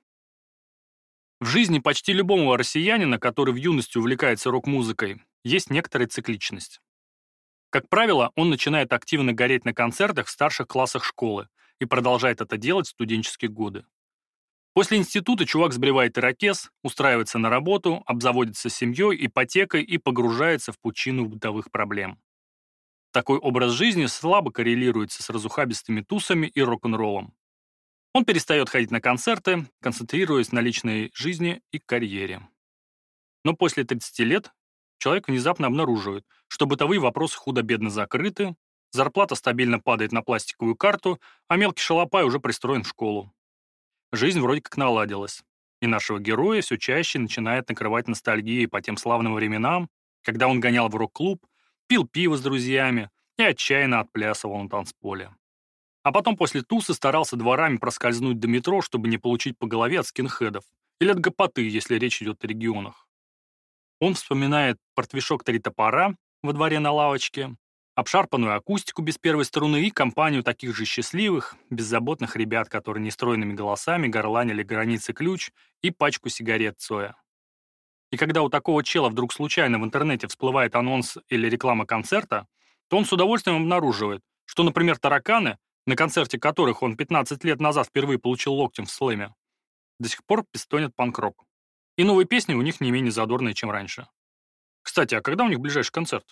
В жизни почти любого россиянина, который в юности увлекается рок-музыкой, есть некоторая цикличность. Как правило, он начинает активно гореть на концертах в старших классах школы и продолжает это делать в студенческие годы. После института чувак сбривает ирокез, устраивается на работу, обзаводится семьей, ипотекой и погружается в пучину бытовых проблем. Такой образ жизни слабо коррелируется с разухабистыми тусами и рок-н-роллом. Он перестает ходить на концерты, концентрируясь на личной жизни и карьере. Но после 30 лет человек внезапно обнаруживает, что бытовые вопросы худо-бедно закрыты, зарплата стабильно падает на пластиковую карту, а мелкий шалопай уже пристроен в школу. Жизнь вроде как наладилась, и нашего героя все чаще начинает накрывать ностальгией по тем славным временам, когда он гонял в рок-клуб, пил пиво с друзьями и отчаянно отплясывал на танцполе. А потом после тусы старался дворами проскользнуть до метро, чтобы не получить по голове от скинхедов или от гопоты, если речь идет о регионах. Он вспоминает портвишок «Три топора» во дворе на лавочке, обшарпанную акустику без первой струны и компанию таких же счастливых, беззаботных ребят, которые нестройными голосами горланили «Границы ключ» и пачку сигарет Цоя. И когда у такого чела вдруг случайно в интернете всплывает анонс или реклама концерта, то он с удовольствием обнаруживает, что, например, тараканы, на концерте которых он 15 лет назад впервые получил локтем в слэме, до сих пор пистонят панк-рок. И новые песни у них не менее задорные, чем раньше. Кстати, а когда у них ближайший концерт?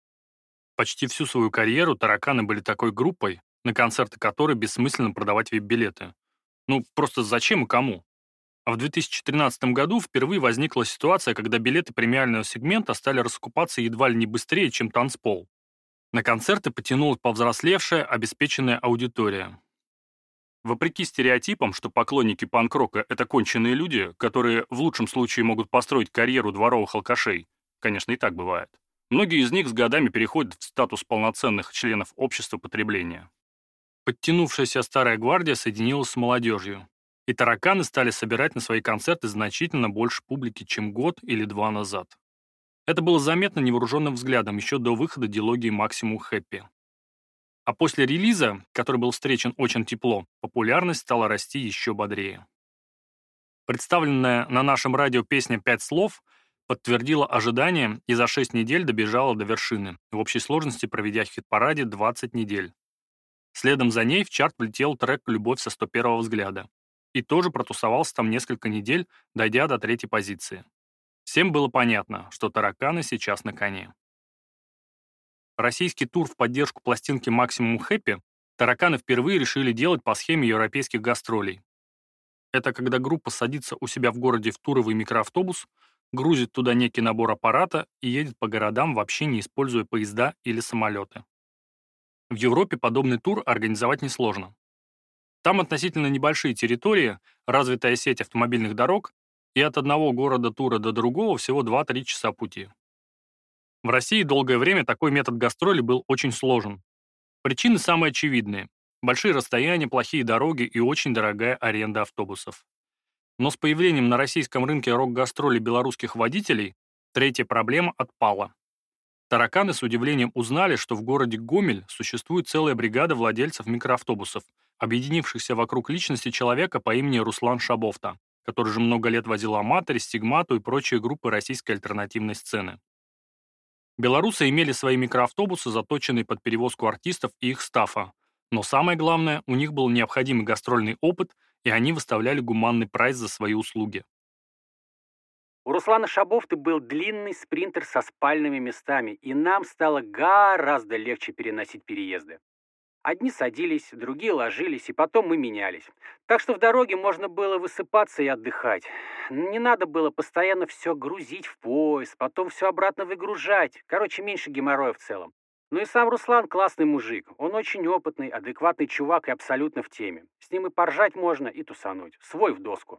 Почти всю свою карьеру тараканы были такой группой, на концерты которой бессмысленно продавать вип-билеты. Ну, просто зачем и кому? А в 2013 году впервые возникла ситуация, когда билеты премиального сегмента стали раскупаться едва ли не быстрее, чем танцпол. На концерты потянулась повзрослевшая, обеспеченная аудитория. Вопреки стереотипам, что поклонники панк-рока — это конченые люди, которые в лучшем случае могут построить карьеру дворовых алкашей, конечно, и так бывает, многие из них с годами переходят в статус полноценных членов общества потребления. Подтянувшаяся старая гвардия соединилась с молодежью, и тараканы стали собирать на свои концерты значительно больше публики, чем год или два назад. Это было заметно невооруженным взглядом еще до выхода дилогии «Максимум Хэппи». А после релиза, который был встречен очень тепло, популярность стала расти еще бодрее. Представленная на нашем радио песня «Пять слов» подтвердила ожидания и за 6 недель добежала до вершины, в общей сложности проведя в хит-параде 20 недель. Следом за ней в чарт влетел трек «Любовь со 101 взгляда» и тоже протусовался там несколько недель, дойдя до 3-й позиции. Всем было понятно, что тараканы сейчас на коне. Российский тур в поддержку пластинки «Максимум Хэппи» тараканы впервые решили делать по схеме европейских гастролей. Это когда группа садится у себя в городе в туровый микроавтобус, грузит туда некий набор аппарата и едет по городам, вообще не используя поезда или самолеты. В Европе подобный тур организовать несложно. Там относительно небольшие территории, развитая сеть автомобильных дорог, и от одного города тура до другого всего 2-3 часа пути. В России долгое время такой метод гастроли был очень сложен. Причины самые очевидные. Большие расстояния, плохие дороги и очень дорогая аренда автобусов. Но с появлением на российском рынке рок-гастролей белорусских водителей третья проблема отпала. Тараканы с удивлением узнали, что в городе Гомель существует целая бригада владельцев микроавтобусов, объединившихся вокруг личности человека по имени Руслан Шабовта, который же много лет возил Аматори, Стигмату и прочие группы российской альтернативной сцены. Белорусы имели свои микроавтобусы, заточенные под перевозку артистов и их стафа, но самое главное, у них был необходимый гастрольный опыт, и они выставляли гуманный прайс за свои услуги. У Руслана Шабовты был длинный спринтер со спальными местами, и нам стало гораздо легче переносить переезды. Одни садились, другие ложились, и потом мы менялись. Так что в дороге можно было высыпаться и отдыхать. Не надо было постоянно все грузить в поезд, потом все обратно выгружать. Короче, меньше геморроя в целом. Ну и сам Руслан классный мужик. Он очень опытный, адекватный чувак и абсолютно в теме. С ним и поржать можно, и тусануть. Свой в доску.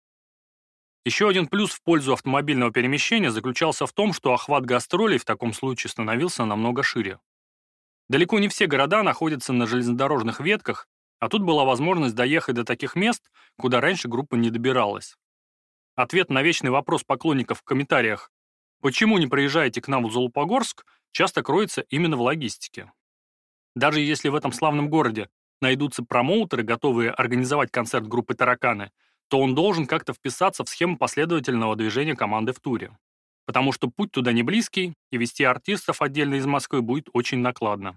Еще один плюс в пользу автомобильного перемещения заключался в том, что охват гастролей в таком случае становился намного шире. Далеко не все города находятся на железнодорожных ветках, а тут была возможность доехать до таких мест, куда раньше группа не добиралась. Ответ на вечный вопрос поклонников в комментариях «Почему не приезжаете к нам в Золупогорск?» часто кроется именно в логистике. Даже если в этом славном городе найдутся промоутеры, готовые организовать концерт группы «Тараканы», то он должен как-то вписаться в схему последовательного движения команды в туре. Потому что путь туда не близкий, и везти артистов отдельно из Москвы будет очень накладно.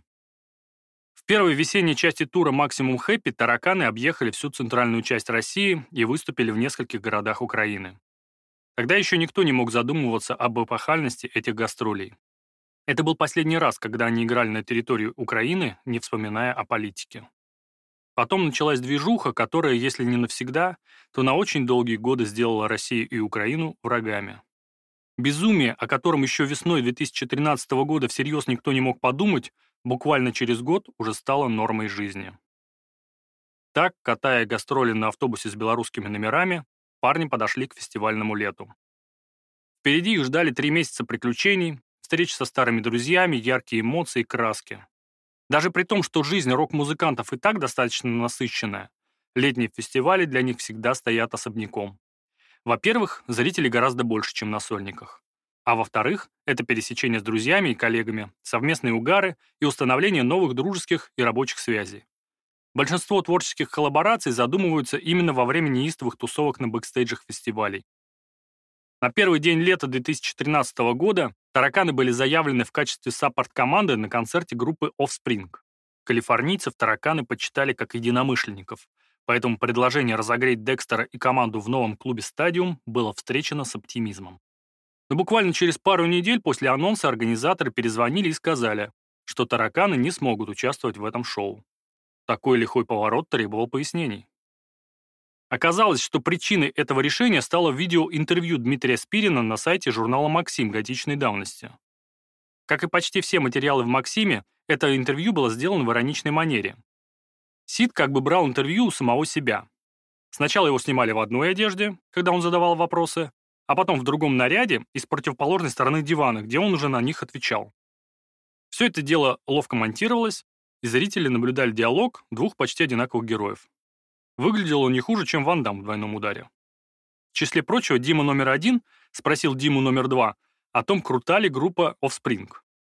В первой весенней части тура «Максимум Хэппи» тараканы объехали всю центральную часть России и выступили в нескольких городах Украины. Тогда еще никто не мог задумываться об эпохальности этих гастролей. Это был последний раз, когда они играли на территории Украины, не вспоминая о политике. Потом началась движуха, которая, если не навсегда, то на очень долгие годы сделала Россию и Украину врагами. Безумие, о котором еще весной 2013 года всерьез никто не мог подумать, буквально через год уже стало нормой жизни. Так, катая гастроли на автобусе с белорусскими номерами, парни подошли к фестивальному лету. Впереди их ждали 3 месяца приключений, встреч со старыми друзьями, яркие эмоции и краски. Даже при том, что жизнь рок-музыкантов и так достаточно насыщенная, летние фестивали для них всегда стоят особняком. Во-первых, зрителей гораздо больше, чем на сольниках. А во-вторых, это пересечение с друзьями и коллегами, совместные угары и установление новых дружеских и рабочих связей. Большинство творческих коллабораций задумываются именно во время неистовых тусовок на бэкстейджах фестивалей. На первый день лета 2013 года тараканы были заявлены в качестве саппорт-команды на концерте группы Offspring. Калифорнийцев тараканы почитали как единомышленников, поэтому предложение разогреть Декстера и команду в новом клубе «Стадиум» было встречено с оптимизмом. Но буквально через пару недель после анонса организаторы перезвонили и сказали, что тараканы не смогут участвовать в этом шоу. Такой лихой поворот требовал пояснений. Оказалось, что причиной этого решения стало видеоинтервью Дмитрия Спирина на сайте журнала «Максим» годичной давности. Как и почти все материалы в «Максиме», это интервью было сделано в ироничной манере. Сид как бы брал интервью у самого себя. Сначала его снимали в одной одежде, когда он задавал вопросы, а потом в другом наряде и с противоположной стороны дивана, где он уже на них отвечал. Все это дело ловко монтировалось, и зрители наблюдали диалог двух почти одинаковых героев. Выглядел он не хуже, чем Ван Дам в «Двойном ударе». В числе прочего, Дима номер 1 спросил Диму номер 2 о том, крута ли группа Offspring.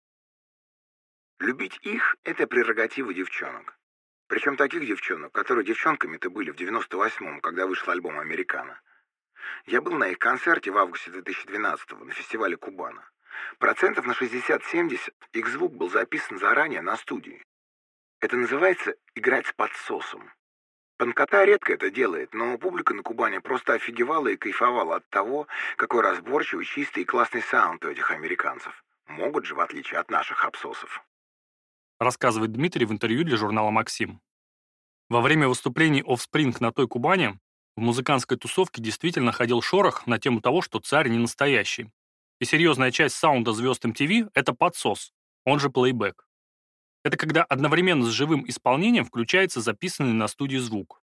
Любить их – это прерогатива девчонок. Причем таких девчонок, которые девчонками-то были в 98-м, когда вышел альбом «Американо». Я был на их концерте в августе 2012-го на фестивале Кубана. Процентов на 60-70 их звук был записан заранее на студии. Это называется «играть с подсосом». Панкота редко это делает, но публика на Кубани просто офигевала и кайфовала от того, какой разборчивый, чистый и классный саунд у этих американцев. Могут же, в отличие от наших абсосов. Рассказывает Дмитрий в интервью для журнала «Максим». Во время выступлений Offspring на той Кубани в музыкантской тусовке действительно ходил шорох на тему того, что царь не настоящий. И серьезная часть саунда звезд MTV — это подсос, он же плейбэк. Это когда одновременно с живым исполнением включается записанный на студии звук.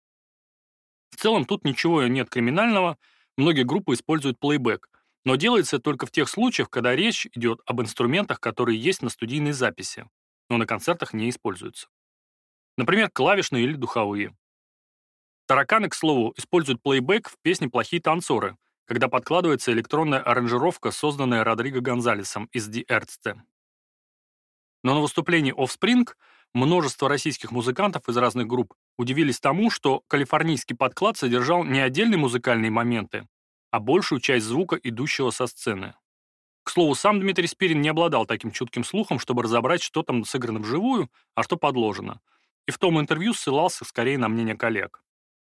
В целом тут ничего нет криминального, многие группы используют плейбэк, но делается это только в тех случаях, когда речь идет об инструментах, которые есть на студийной записи, но на концертах не используются. Например, клавишные или духовые. Тараканы, к слову, используют плейбэк в песне «Плохие танцоры», когда подкладывается электронная аранжировка, созданная Родриго Гонзалесом из Die Ärzte. Но на выступлении Offspring множество российских музыкантов из разных групп удивились тому, что калифорнийский подклад содержал не отдельные музыкальные моменты, а большую часть звука, идущего со сцены. К слову, сам Дмитрий Спирин не обладал таким чутким слухом, чтобы разобрать, что там сыграно вживую, а что подложено. И в том интервью ссылался скорее на мнение коллег.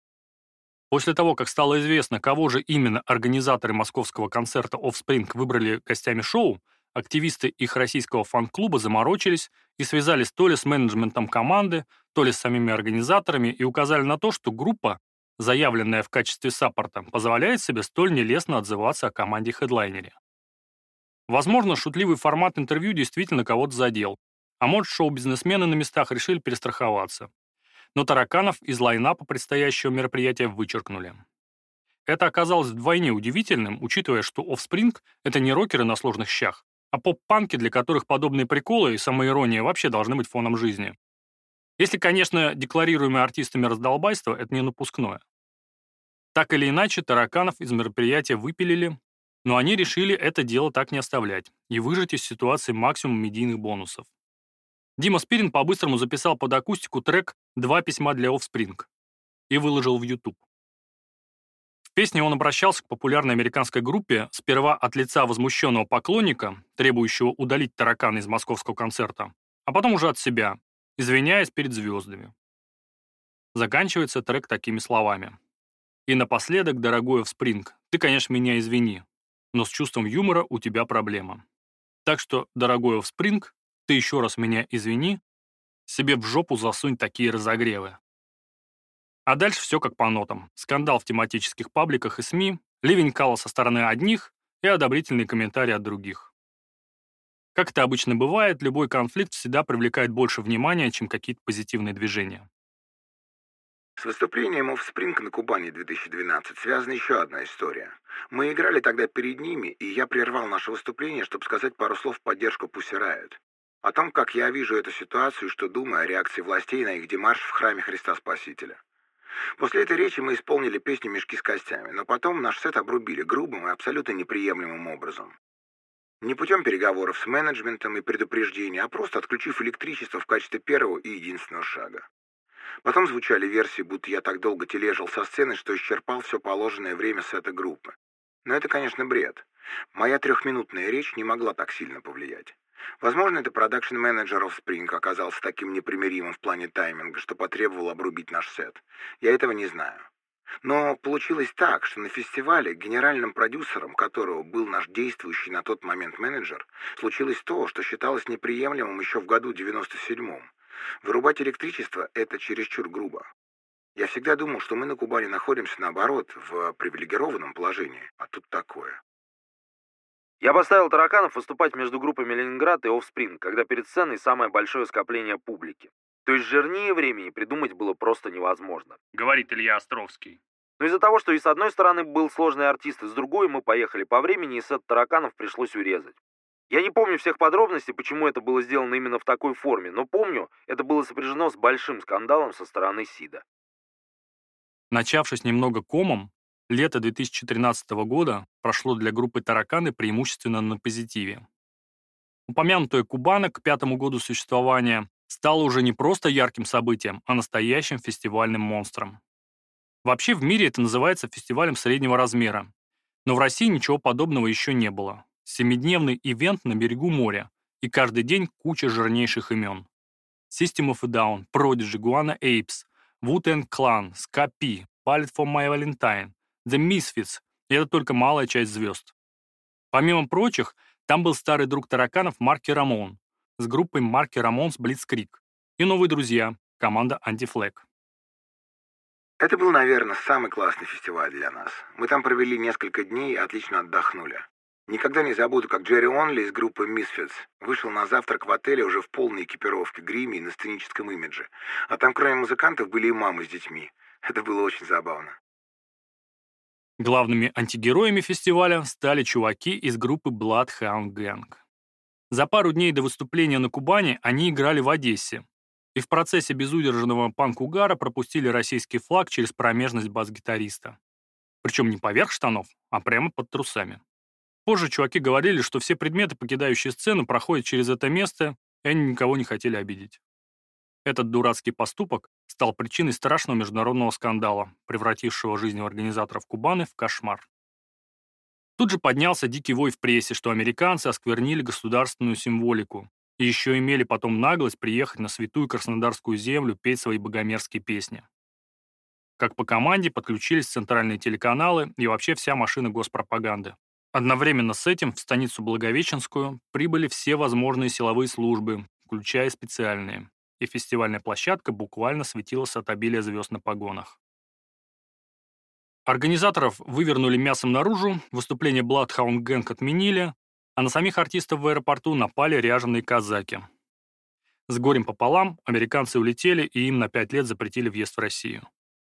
После того, как стало известно, кого же именно организаторы московского концерта Offspring выбрали гостями шоу, активисты их российского фан-клуба заморочились и связались то ли с менеджментом команды, то ли с самими организаторами и указали на то, что группа, заявленная в качестве саппорта, позволяет себе столь нелестно отзываться о команде-хедлайнере. Возможно, шутливый формат интервью действительно кого-то задел, а может, шоу-бизнесмены на местах решили перестраховаться. Но тараканов из лайнапа предстоящего мероприятия вычеркнули. Это оказалось вдвойне удивительным, учитывая, что Offspring — это не рокеры на сложных щах, а поп-панки, для которых подобные приколы и самоирония вообще должны быть фоном жизни. Если, конечно, декларируемое артистами раздолбайство — это не напускное. Так или иначе, тараканов из мероприятия выпилили, но они решили это дело так не оставлять и выжать из ситуации максимум медийных бонусов. Дима Спирин по-быстрому записал под акустику трек «Два письма для Offspring» и выложил в YouTube. В песне он обращался к популярной американской группе сперва от лица возмущенного поклонника, требующего удалить таракана из московского концерта, а потом уже от себя, извиняясь перед звездами. Заканчивается трек такими словами. «И напоследок, дорогой Offspring, ты, конечно, меня извини, но с чувством юмора у тебя проблема. Так что, дорогой Offspring, ты еще раз меня извини, себе в жопу засунь такие разогревы». А дальше все как по нотам. Скандал в тематических пабликах и СМИ, ливень кала со стороны одних и одобрительные комментарии от других. Как это обычно бывает, любой конфликт всегда привлекает больше внимания, чем какие-то позитивные движения. С выступлением Offspring на Кубани 2012 связана еще одна история. Мы играли тогда перед ними, и я прервал наше выступление, чтобы сказать пару слов в поддержку Pussy Riot. О том, как я вижу эту ситуацию и что думаю о реакции властей на их демарш в храме Христа Спасителя. После этой речи мы исполнили песню «Мешки с костями», но потом наш сет обрубили грубым и абсолютно неприемлемым образом. Не путем переговоров с менеджментом и предупреждений, а просто отключив электричество в качестве первого и единственного шага. Потом звучали версии, будто я так долго тележил со сцены, что исчерпал все положенное время сета группы. Но это, конечно, бред. Моя трехминутная речь не могла так сильно повлиять. Возможно, это продакшн-менеджер Offspring оказался таким непримиримым в плане тайминга, что потребовал обрубить наш сет. Я этого не знаю. Но получилось так, что на фестивале генеральным продюсером, которого был наш действующий на тот момент менеджер, случилось то, что считалось неприемлемым еще в году 97-м. Вырубать электричество – это чересчур грубо. Я всегда думал, что мы на Кубани находимся, наоборот, в привилегированном положении, а тут такое. Я поставил тараканов выступать между группами Ленинград и Offspring, когда перед сценой самое большое скопление публики. То есть жирнее времени придумать было просто невозможно. Говорит Илья Островский. Но из-за того, что и с одной стороны был сложный артист, и с другой мы поехали по времени, и сет тараканов пришлось урезать. Я не помню всех подробностей, почему это было сделано именно в такой форме, но помню, это было сопряжено с большим скандалом со стороны СИДа. Начавшись немного комом, лето 2013 года прошло для группы «Тараканы» преимущественно на позитиве. Упомянутая Кубана к 5-му году существования стала уже не просто ярким событием, а настоящим фестивальным монстром. Вообще в мире это называется фестивалем среднего размера, но в России ничего подобного еще не было. 7-дневный ивент на берегу моря, и каждый день куча жирнейших имен. System of a Down, Prodigy, Guana Apes, Wu-Tang Clan, Ska P, Bullet for My Valentine, The Misfits, и это только малая часть звезд. Помимо прочих, там был старый друг тараканов Марки Рамон с группой Марки Рамонс Blitzkrieg и новые друзья, команда Anti-Flag. Это был, наверное, самый классный фестиваль для нас. Мы там провели несколько дней и отлично отдохнули. Никогда не забуду, как Джерри Онли из группы Misfits вышел на завтрак в отеле уже в полной экипировке, гриме и на сценическом имидже. А там кроме музыкантов были и мамы с детьми. Это было очень забавно. Главными антигероями фестиваля стали чуваки из группы Bloodhound Gang. За пару дней до выступления на Кубани они играли в Одессе, и в процессе безудержного панк-угара пропустили российский флаг через промежность бас-гитариста. Причем не поверх штанов, а прямо под трусами. Позже чуваки говорили, что все предметы, покидающие сцену, проходят через это место, и они никого не хотели обидеть. Этот дурацкий поступок стал причиной страшного международного скандала, превратившего жизнь организаторов Кубаны в кошмар. Тут же поднялся дикий вой в прессе, что американцы осквернили государственную символику и еще имели потом наглость приехать на святую Краснодарскую землю петь свои богомерзкие песни. Как по команде подключились центральные телеканалы и вообще вся машина госпропаганды. Одновременно с этим в станицу Благовещенскую прибыли все возможные силовые службы, включая специальные, и фестивальная площадка буквально светилась от обилия звезд на погонах. Организаторов вывернули мясом наружу, выступление Bloodhound Gang отменили, а на самих артистов в аэропорту напали ряженые казаки. С горем пополам американцы улетели, и им на 5 лет запретили въезд в Россию.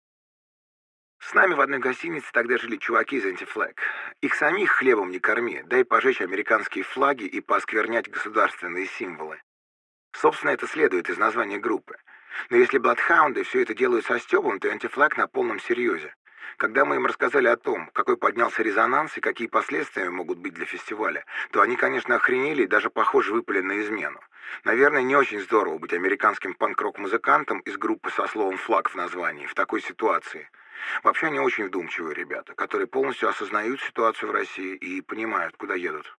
С нами в одной гостинице тогда жили чуваки из Anti-Flag. Их самих хлебом не корми, дай пожечь американские флаги и поосквернять государственные символы. Собственно, это следует из названия группы. Но если Bloodhound все это делают со стёбом, то Anti-Flag на полном серьезе. Когда мы им рассказали о том, какой поднялся резонанс и какие последствия могут быть для фестиваля, то они, конечно, охренели и даже, похоже, выпали на измену. Наверное, не очень здорово быть американским панк-рок-музыкантом из группы со словом «флаг» в названии в такой ситуации. Вообще, они очень вдумчивые ребята, которые полностью осознают ситуацию в России и понимают, куда едут.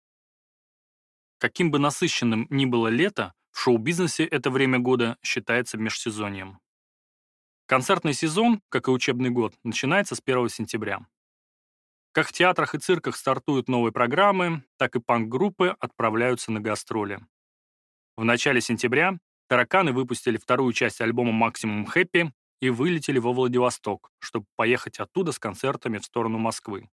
Каким бы насыщенным ни было лето, в шоу-бизнесе это время года считается межсезоньем. Концертный сезон, как и учебный год, начинается с 1 сентября. Как в театрах и цирках стартуют новые программы, так и панк-группы отправляются на гастроли. В начале сентября «Тараканы» выпустили вторую часть альбома «Максимум Хэппи» и вылетели во Владивосток, чтобы поехать оттуда с концертами в сторону Москвы.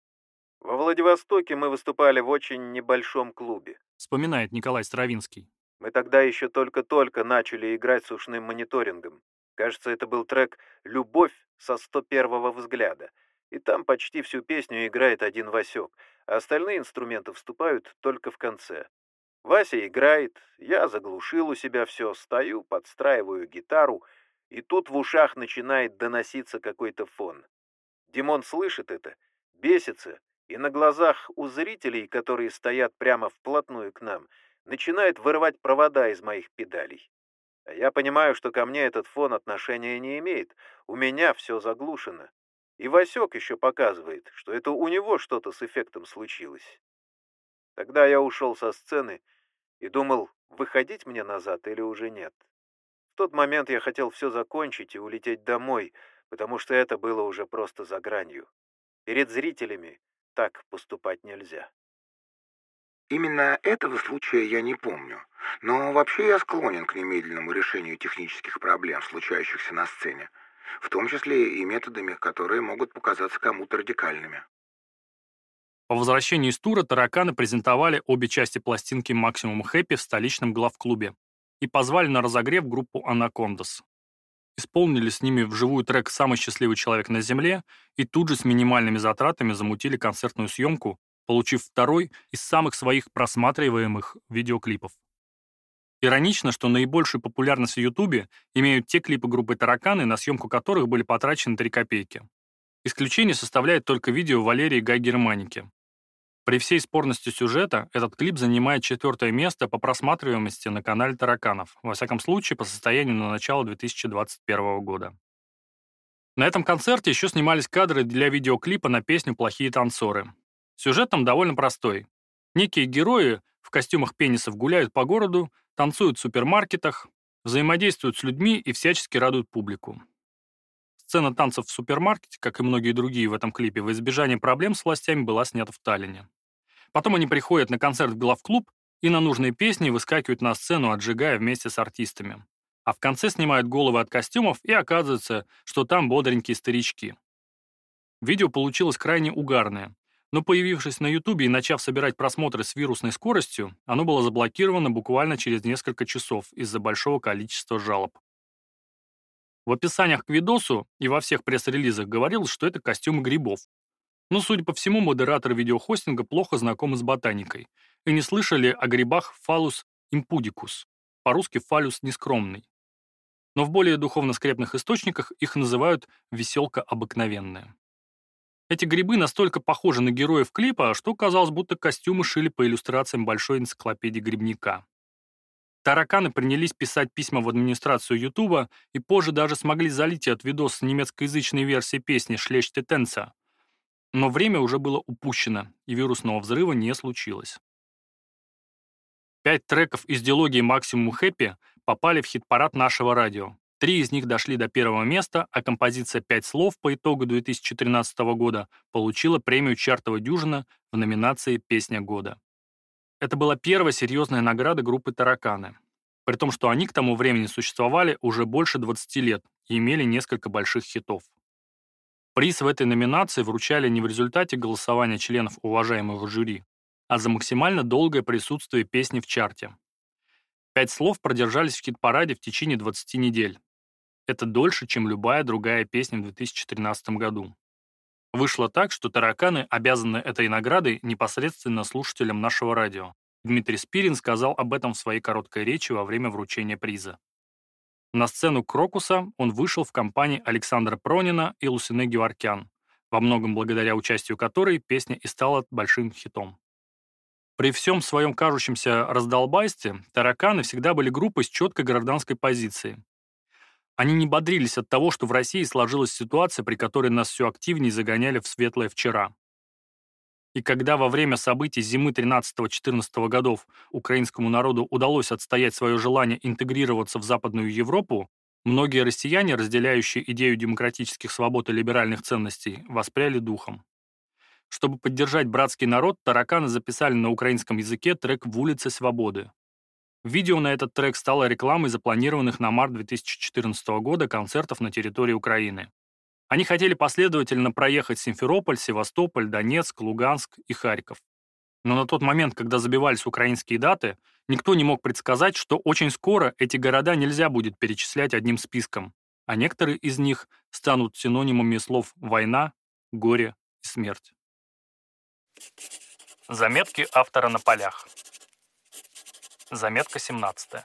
Во Владивостоке мы выступали в очень небольшом клубе, вспоминает Николай Стравинский. Мы тогда еще только-только начали играть с ушным мониторингом. Кажется, это был трек «Любовь со 101-го взгляда». И там почти всю песню играет один Васек, а остальные инструменты вступают только в конце. Вася играет, я заглушил у себя все, стою, подстраиваю гитару, и тут в ушах начинает доноситься какой-то фон. Димон слышит это, бесится, и на глазах у зрителей, которые стоят прямо вплотную к нам, начинает вырывать провода из моих педалей. А я понимаю, что ко мне этот фон отношения не имеет, у меня все заглушено. И Васек еще показывает, что это у него что-то с эффектом случилось. Тогда я ушел со сцены и думал, выходить мне назад или уже нет. В тот момент я хотел все закончить и улететь домой, потому что это было уже просто за гранью. Перед зрителями так поступать нельзя. Именно этого случая я не помню. Но вообще я склонен к немедленному решению технических проблем, случающихся на сцене. В том числе и методами, которые могут показаться кому-то радикальными. По возвращении из тура «Тараканы» презентовали обе части пластинки «Максимум Хэппи» в столичном главклубе и позвали на разогрев группу «Анакондас». Исполнили с ними вживую трек «Самый счастливый человек на земле» и тут же с минимальными затратами замутили концертную съемку, получив второй из самых своих просматриваемых видеоклипов. Иронично, что наибольшую популярность в Ютубе имеют те клипы группы «Тараканы», на съемку которых были потрачены 3 копейки. Исключение составляет только видео Валерии Гай-Германики. При всей спорности сюжета этот клип занимает 4-е место по просматриваемости на канале «Тараканов», во всяком случае по состоянию на начало 2021 года. На этом концерте еще снимались кадры для видеоклипа на песню «Плохие танцоры». Сюжет там довольно простой. Некие герои в костюмах пенисов гуляют по городу, танцуют в супермаркетах, взаимодействуют с людьми и всячески радуют публику. Сцена танцев в супермаркете, как и многие другие в этом клипе, во избежание проблем с властями была снята в Таллине. Потом они приходят на концерт в главклуб и на нужные песни выскакивают на сцену, отжигая вместе с артистами. А в конце снимают головы от костюмов, и оказывается, что там бодренькие старички. Видео получилось крайне угарное, но появившись на Ютубе и начав собирать просмотры с вирусной скоростью, оно было заблокировано буквально через несколько часов из-за большого количества жалоб. В описаниях к видосу и во всех пресс-релизах говорилось, что это костюмы грибов. Но, судя по всему, модераторы видеохостинга плохо знакомы с ботаникой и не слышали о грибах Phallus impudicus, по-русски фаллус нескромный. Но в более духовно скрепных источниках их называют «веселка обыкновенная». Эти грибы настолько похожи на героев клипа, что казалось, будто костюмы шили по иллюстрациям большой энциклопедии грибника. Тараканы принялись писать письма в администрацию Ютуба и позже даже смогли залить этот видос с немецкоязычной версией песни «Schlechte Tänzer». Но время уже было упущено, и вирусного взрыва не случилось. 5 треков из дилогии «Максимум Хэппи» попали в хит-парад нашего радио. 3 из них дошли до 1-го места, а композиция «5 слов» по итогу 2013 года получила премию «Чартова дюжина» в номинации «Песня года». Это была первая серьезная награда группы «Тараканы», при том, что они к тому времени существовали уже больше 20 лет и имели несколько больших хитов. Приз в этой номинации вручали не в результате голосования членов уважаемого жюри, а за максимально долгое присутствие песни в чарте. 5 слов продержались в хит-параде в течение 20 недель. Это дольше, чем любая другая песня в 2013 году. Вышло так, что «Тараканы» обязаны этой наградой непосредственно слушателям нашего радио. Дмитрий Спирин сказал об этом в своей короткой речи во время вручения приза. На сцену «Крокуса» он вышел в компании Александра Пронина и Лусине Геворкян, во многом благодаря участию которой песня и стала большим хитом. При всем своем кажущемся раздолбайстве «Тараканы» всегда были группой с четкой гражданской позицией. Они не бодрились от того, что в России сложилась ситуация, при которой нас все активнее загоняли в светлое вчера. И когда во время событий зимы 13-14 годов украинскому народу удалось отстоять свое желание интегрироваться в Западную Европу, многие россияне, разделяющие идею демократических свобод и либеральных ценностей, воспряли духом. Чтобы поддержать братский народ, «Тараканы» записали на украинском языке трек «В улице Свободы». Видео на этот трек стало рекламой запланированных на март 2014 года концертов на территории Украины. Они хотели последовательно проехать Симферополь, Севастополь, Донецк, Луганск и Харьков. Но на тот момент, когда забивались украинские даты, никто не мог предсказать, что очень скоро эти города нельзя будет перечислять одним списком, а некоторые из них станут синонимами слов «война», «горе» и «смерть». Заметки автора на полях. Заметка 17.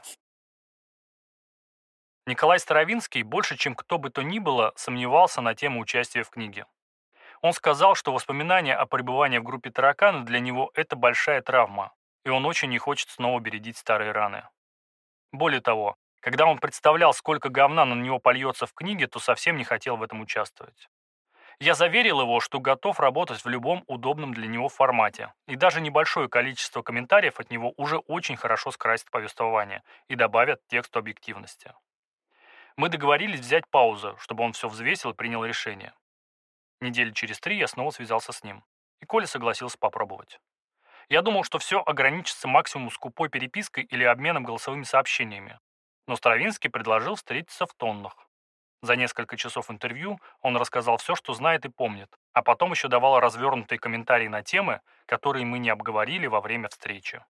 Николай Старовинский больше, чем кто бы то ни было, сомневался на тему участия в книге. Он сказал, что воспоминания о пребывании в группе «Тараканы» для него – это большая травма, и он очень не хочет снова бередить старые раны. Более того, когда он представлял, сколько говна на него польется в книге, то совсем не хотел в этом участвовать. Я заверил его, что готов работать в любом удобном для него формате, и даже небольшое количество комментариев от него уже очень хорошо скрасит повествование и добавят тексту объективности. Мы договорились взять паузу, чтобы он все взвесил и принял решение. Недели через 3 я снова связался с ним, и Коля согласился попробовать. Я думал, что все ограничится максимум скупой перепиской или обменом голосовыми сообщениями, но Старовинский предложил встретиться в тоннах. За несколько часов интервью он рассказал все, что знает и помнит, а потом еще давал развернутые комментарии на темы, которые мы не обговорили во время встречи.